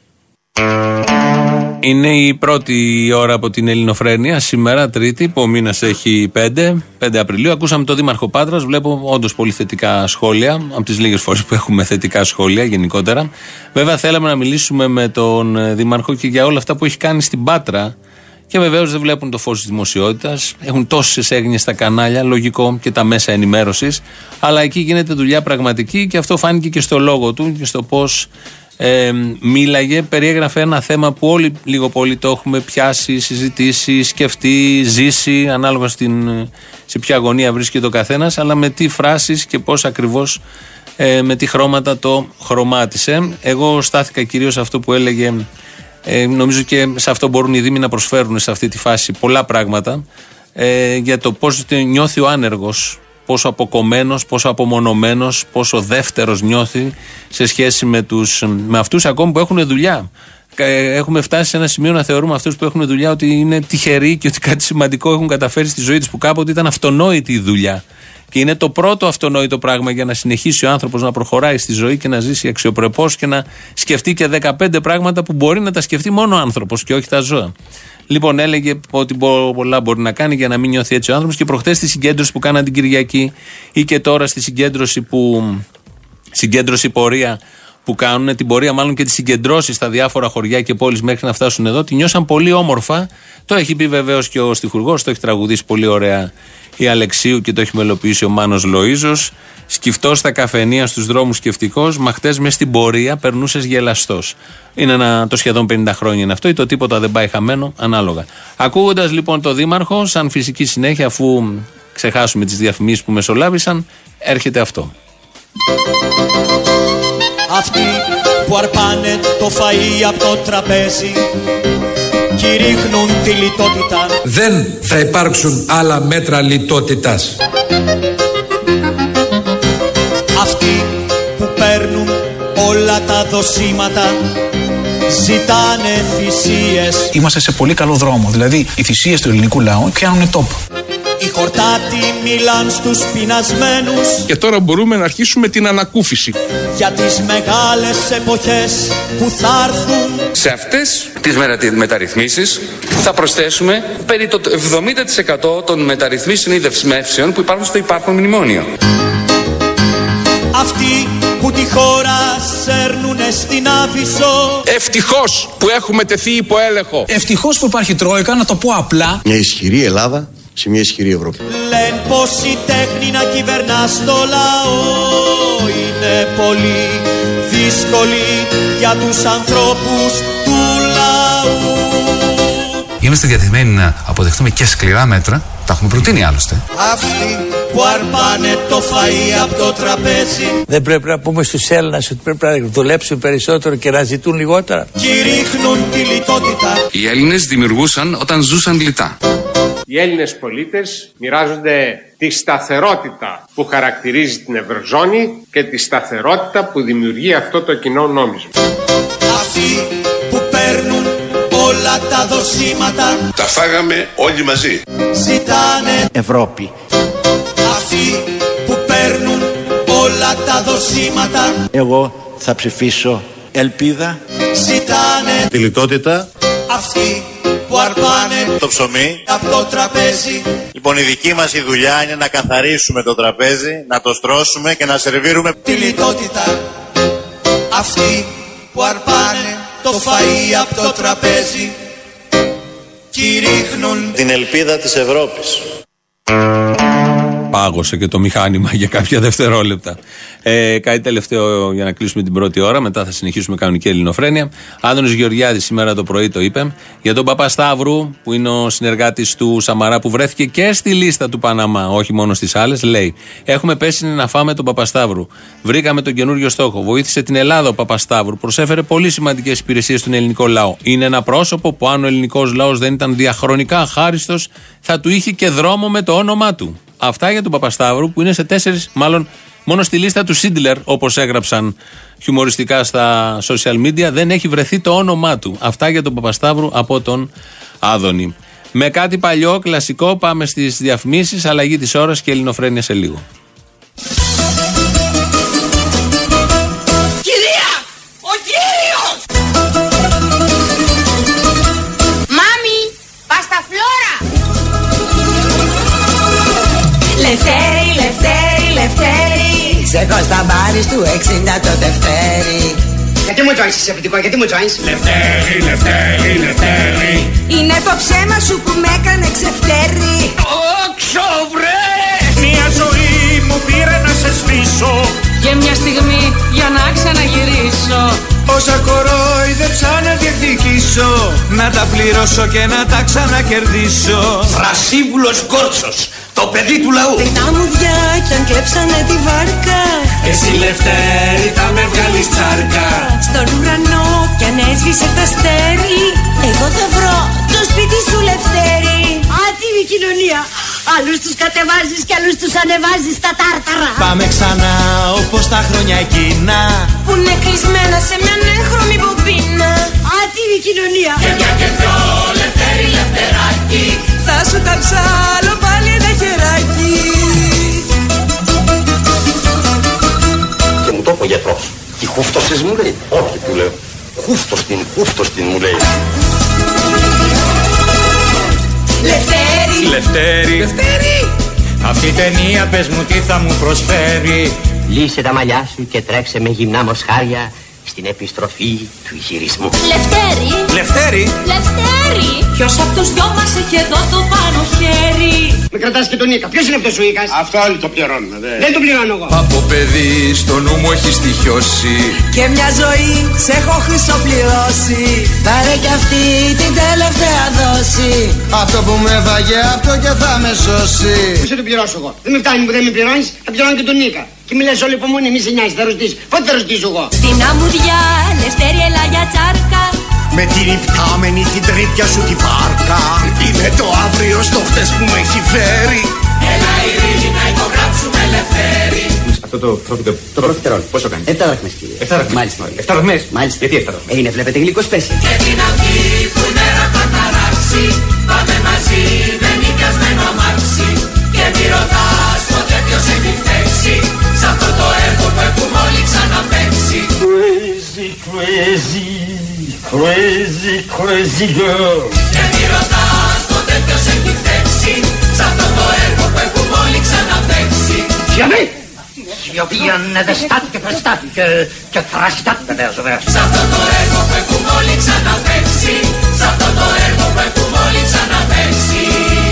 Είναι η πρώτη ώρα από την Ελληνοφρένεια, σήμερα Τρίτη, που ο μήνας έχει 5 Απριλίου. Ακούσαμε τον Δήμαρχο Πάτρας, βλέπω όντως πολύ θετικά σχόλια, από τις λίγες φορές που έχουμε θετικά σχόλια γενικότερα. Βέβαια θέλαμε να μιλήσουμε με τον Δήμαρχο και για όλα αυτά που έχει κάνει στην Πάτρα. Και βεβαίως δεν βλέπουν το φως της δημοσιότητας. Έχουν τόσες έγνοιες στα κανάλια, λογικό, και τα μέσα ενημέρωσης. Αλλά εκεί γίνεται δουλειά πραγματική και αυτό φάνηκε και στο λόγο του και στο πώς μίλαγε. Περιέγραφε ένα θέμα που όλοι λίγο πολύ το έχουμε πιάσει, συζητήσει, σκεφτεί, ζήσει, ανάλογα σε ποια αγωνία βρίσκεται ο καθένας, αλλά με τι φράσεις και πώς ακριβώς, με τι χρώματα το χρωμάτισε. Εγώ στάθηκα κυρίως σε αυτό που έλεγε. Νομίζω και σε αυτό μπορούν οι Δήμοι να προσφέρουν σε αυτή τη φάση πολλά πράγματα, για το πώς νιώθει ο άνεργος, πόσο αποκομμένος, πόσο απομονωμένος, πόσο δεύτερος νιώθει σε σχέση με αυτούς ακόμη που έχουν δουλειά. Έχουμε φτάσει σε ένα σημείο να θεωρούμε αυτούς που έχουν δουλειά ότι είναι τυχεροί και ότι κάτι σημαντικό έχουν καταφέρει στη ζωή τους, που κάποτε ήταν αυτονόητη η δουλειά. Και είναι το πρώτο αυτονόητο πράγμα για να συνεχίσει ο άνθρωπος να προχωράει στη ζωή και να ζήσει αξιοπρεπώς και να σκεφτεί και 15 πράγματα που μπορεί να τα σκεφτεί μόνο ο άνθρωπος και όχι τα ζώα. Λοιπόν, έλεγε ότι πολλά μπορεί να κάνει για να μην νιώθει έτσι ο άνθρωπος, και προχτές στη συγκέντρωση που κάναν την Κυριακή ή και τώρα στη συγκέντρωση πορεία που κάνουν, την πορεία μάλλον και τις συγκεντρώσεις στα διάφορα χωριά και πόλεις μέχρι να φτάσουν εδώ, τη νιώσαν πολύ όμορφα. Το έχει πει βεβαίως και ο στιχουργός, το έχει τραγουδήσει πολύ ωραία η Αλεξίου και το έχει μελοποιήσει ο Μάνος Λοΐζος. Σκυφτός στα καφενεία, στους δρόμους σκεφτικός, μα χτες μες στην πορεία περνούσες γελαστός. Είναι το σχεδόν 50 χρόνια είναι αυτό, ή το τίποτα δεν πάει χαμένο, ανάλογα. Ακούγοντας λοιπόν το Δήμαρχο, σαν φυσική συνέχεια, αφού ξεχάσουμε τις διαφημίσεις που μεσολάβησαν, έρχεται αυτό. Αυτοί που αρπάνε το φαΐ από το τραπέζι κηρύχνουν τη λιτότητα. Δεν θα υπάρξουν άλλα μέτρα λιτότητας. Αυτοί που παίρνουν όλα τα δοσήματα ζητάνε θυσίες. Είμαστε σε πολύ καλό δρόμο, δηλαδή οι θυσίες του ελληνικού λαού πιάνουν τόπο. Οι χορτάτοι μιλάν στους πεινασμένους και τώρα μπορούμε να αρχίσουμε την ανακούφιση για τις μεγάλες εποχές που θα έρθουν. Σε αυτές τις μεταρρυθμίσεις θα προσθέσουμε περί το 70% των μεταρρυθμίσεων ή δεσμεύσεων που υπάρχουν στο υπάρχον μνημόνιο. Αυτοί που τη χώρα σέρνουνε στην Άβυσσο. Ευτυχώς που έχουμε τεθεί υπό έλεγχο. Ευτυχώς που υπάρχει Τρόικα, να το πω απλά. Μια ισχυρή Ελλάδα σε μια ισχυρή Ευρώπη. Λένε πως η τέχνη να κυβερνά στο λαό είναι πολύ δύσκολη για τους ανθρώπους του λαού. Είμαστε διατεθειμένοι να αποδεχτούμε και σκληρά μέτρα, τα έχουμε προτείνει άλλωστε. Αυτοί που αρπάνε το φαΐ από το τραπέζι. Δεν πρέπει να πούμε στους Έλληνες ότι πρέπει να δουλέψουν περισσότερο και να ζητούν λιγότερα. Κηρύχνουν τη λιτότητα. Οι Έλληνες δημιουργούσαν όταν ζούσαν λιτά. Οι Έλληνες πολίτες μοιράζονται τη σταθερότητα που χαρακτηρίζει την Ευρωζώνη και τη σταθερότητα που δημιουργεί αυτό το κοινό νόμισμα. Αυτοί που παίρνουν όλα τα δοσήματα τα φάγαμε όλοι μαζί. Ζητάνε Ευρώπη. Αυτοί που παίρνουν όλα τα δοσήματα εγώ θα ψηφίσω ελπίδα. Ζητάνε τη λιτότητα. Αυτοί που αρπάνε το ψωμί από το τραπέζι. Λοιπόν, η δική μας η δουλειά είναι να καθαρίσουμε το τραπέζι, να το στρώσουμε και να σερβίρουμε τη λιτότητα. Αυτοί που αρπάνε το φαΐ από το τραπέζι κηρύχνουν την ελπίδα της Ευρώπης. Πάγωσε και το μηχάνημα για κάποια δευτερόλεπτα. Κάτι τελευταίο για να κλείσουμε την πρώτη ώρα. Μετά θα συνεχίσουμε κανονική ελληνοφρένεια. Άδωνης Γεωργιάδης σήμερα το πρωί το είπε για τον Παπασταύρου, που είναι ο συνεργάτης του Σαμαρά, που βρέθηκε και στη λίστα του Παναμά, όχι μόνο στις άλλες. Λέει: έχουμε πέσει να φάμε τον Παπασταύρου. Βρήκαμε τον καινούριο στόχο. Βοήθησε την Ελλάδα ο Παπασταύρου. Προσέφερε πολύ σημαντικές υπηρεσίες στον ελληνικό λαό. Είναι ένα πρόσωπο που, αν ο ελληνικός λαός δεν ήταν διαχρονικά αχάριστος, θα του είχε και δρόμο με το όνομά του. Αυτά για τον Παπασταύρου, που είναι σε 4, μάλλον μόνο στη λίστα του Σίντλερ, όπως έγραψαν χιουμοριστικά στα social media, δεν έχει βρεθεί το όνομά του. Αυτά για τον Παπασταύρου από τον Άδωνη. Με κάτι παλιό, κλασικό, πάμε στις διαφημίσεις, αλλαγή της ώρας και ελληνοφρένεια σε λίγο. Κυρία! Ο κύριος! Μάμι! Πασταφλόρα! Λευτέρη, Λευτέρη, Λευτέρη. Σε Κωνσταντάρης του 60 το Δευτέρη. Γιατί μου τζόινς είσαι επιτικό, γιατί μου τζόινς? Λευτέρη, Λευτέρη, Λευτέρη. Είναι το ψέμα σου που με έκανε ξεφτέρη. Όξο βρε! Μια ζωή μου πήρε να σε σβήσω και μια στιγμή για να ξαναγυρίσω. Όσα κορόιδεψα να διεκδικήσω, να τα πληρώσω και να τα ξανακερδίσω. Φρασίβουλος Γκόρτσος, το παιδί του λαού. Τα μουδιά κι αν κλέψανε τη βάρκα, εσύ Λευτέρη θα με βγάλεις τσάρκα. Στον ουρανό κι αν έσβησε το αστέρι, εγώ θα βρω το σπίτι σου Λευτέρη. Άτιμη κοινωνία. Άλλους τους κατεβάζεις κι άλλους τους ανεβάζεις στα τάρταρα. Πάμε ξανά όπως τα χρόνια εκείνα που είναι κλεισμένα σε μια έγχρωμη μπομπίνα. Άτιμη κοινωνία. Και μια και δυο Λευτέρη, Λευτεράκι, θα σου τα ψάλω πάλι ένα χεράκι. Και μου το είπε ο γιατρός. Τι χούφτωσες μου λέει? Όχι του λέω. Χούφτος την μου λέει. Λευτέρη, Λευτέρη, Λευτέρη. Αυτή η ταινία πες μου τι θα μου προσφέρει. Λύσε τα μαλλιά σου και τρέξε με γυμνά μοσχάρια στην επιστροφή του γυρισμού. Λευτέρη! Λευτέρη! Λευτέρη! Ποιος απ' τους δυο μας έχει εδώ το πάνω χέρι? Με κρατάς και τον Ίκα. Ποιος είναι αυτός ο Ίκας? Αυτό όλοι το πληρώνουν, δε. Δεν το πληρώνω εγώ. Από παιδί στο νου μου έχει στοιχειώσει και μια ζωή σε έχω χρυσοπληρώσει. Πάρε κι αυτή την τελευταία δόση. Αυτό που με βαγε αυτό και θα με σώσει. Πού σε το πληρώσω εγώ? Δεν με φτάνει που δεν με πληρώνεις, θα πληρώνω και τον Ίκα. Και μιλάς όλη υπομονή, μη σε νοιάζει, θα ρωτήσεις. Πότε θα ρωτήσω εγώ? Στην αμμουδιά, Λευτέρη, έλα για τσάρκα. Με την υπτάμενη την τρίπια σου την πάρκα. Είναι το αύριο στο χτες που με έχει φέρει. Έλα ειρήνη να υπογράψουμε Λευτέρη. Αυτό το προφιτερόλ, πόσο κάνει? 7 δραχμές, κύριε. 7 δραχμές. Μάλιστα. 7 δραχμές. Μάλιστα. Γιατί 7 δραχμές? Είναι, βλέπετε, γλυκό σπέσιο. Και την αυγή που η μέρα θα ταράξει, πάμε μαζί με νοικιασμένο αμάξι. Και μη ρωτάς ποτέ ποιος έχει φταίξει σ' αυτό το έργο που έχουμε όλοι ξαναπαίξει. Crazy, crazy, crazy, crazy girl. Και μη ρωτάς ποτέ ποιος έχει φταίξει σ' αυτό το έργο που έχουμε όλοι ξαναπαίξει. Σιωπή! Σιωπή ανεδεστάτη και πρεστάτη και θρασιτάτη βεβαίως. Σ' αυτό το έργο που έχουμε όλοι ξαναπαίξει, σ' αυτό το έργο που έχουμε όλοι ξαναπαίξει.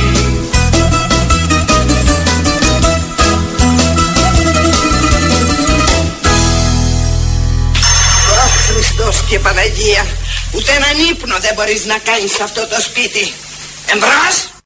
Χριστός και Παναγία, ούτε έναν ύπνο δεν μπορείς να κάνεις σε αυτό το σπίτι. Εμπρός!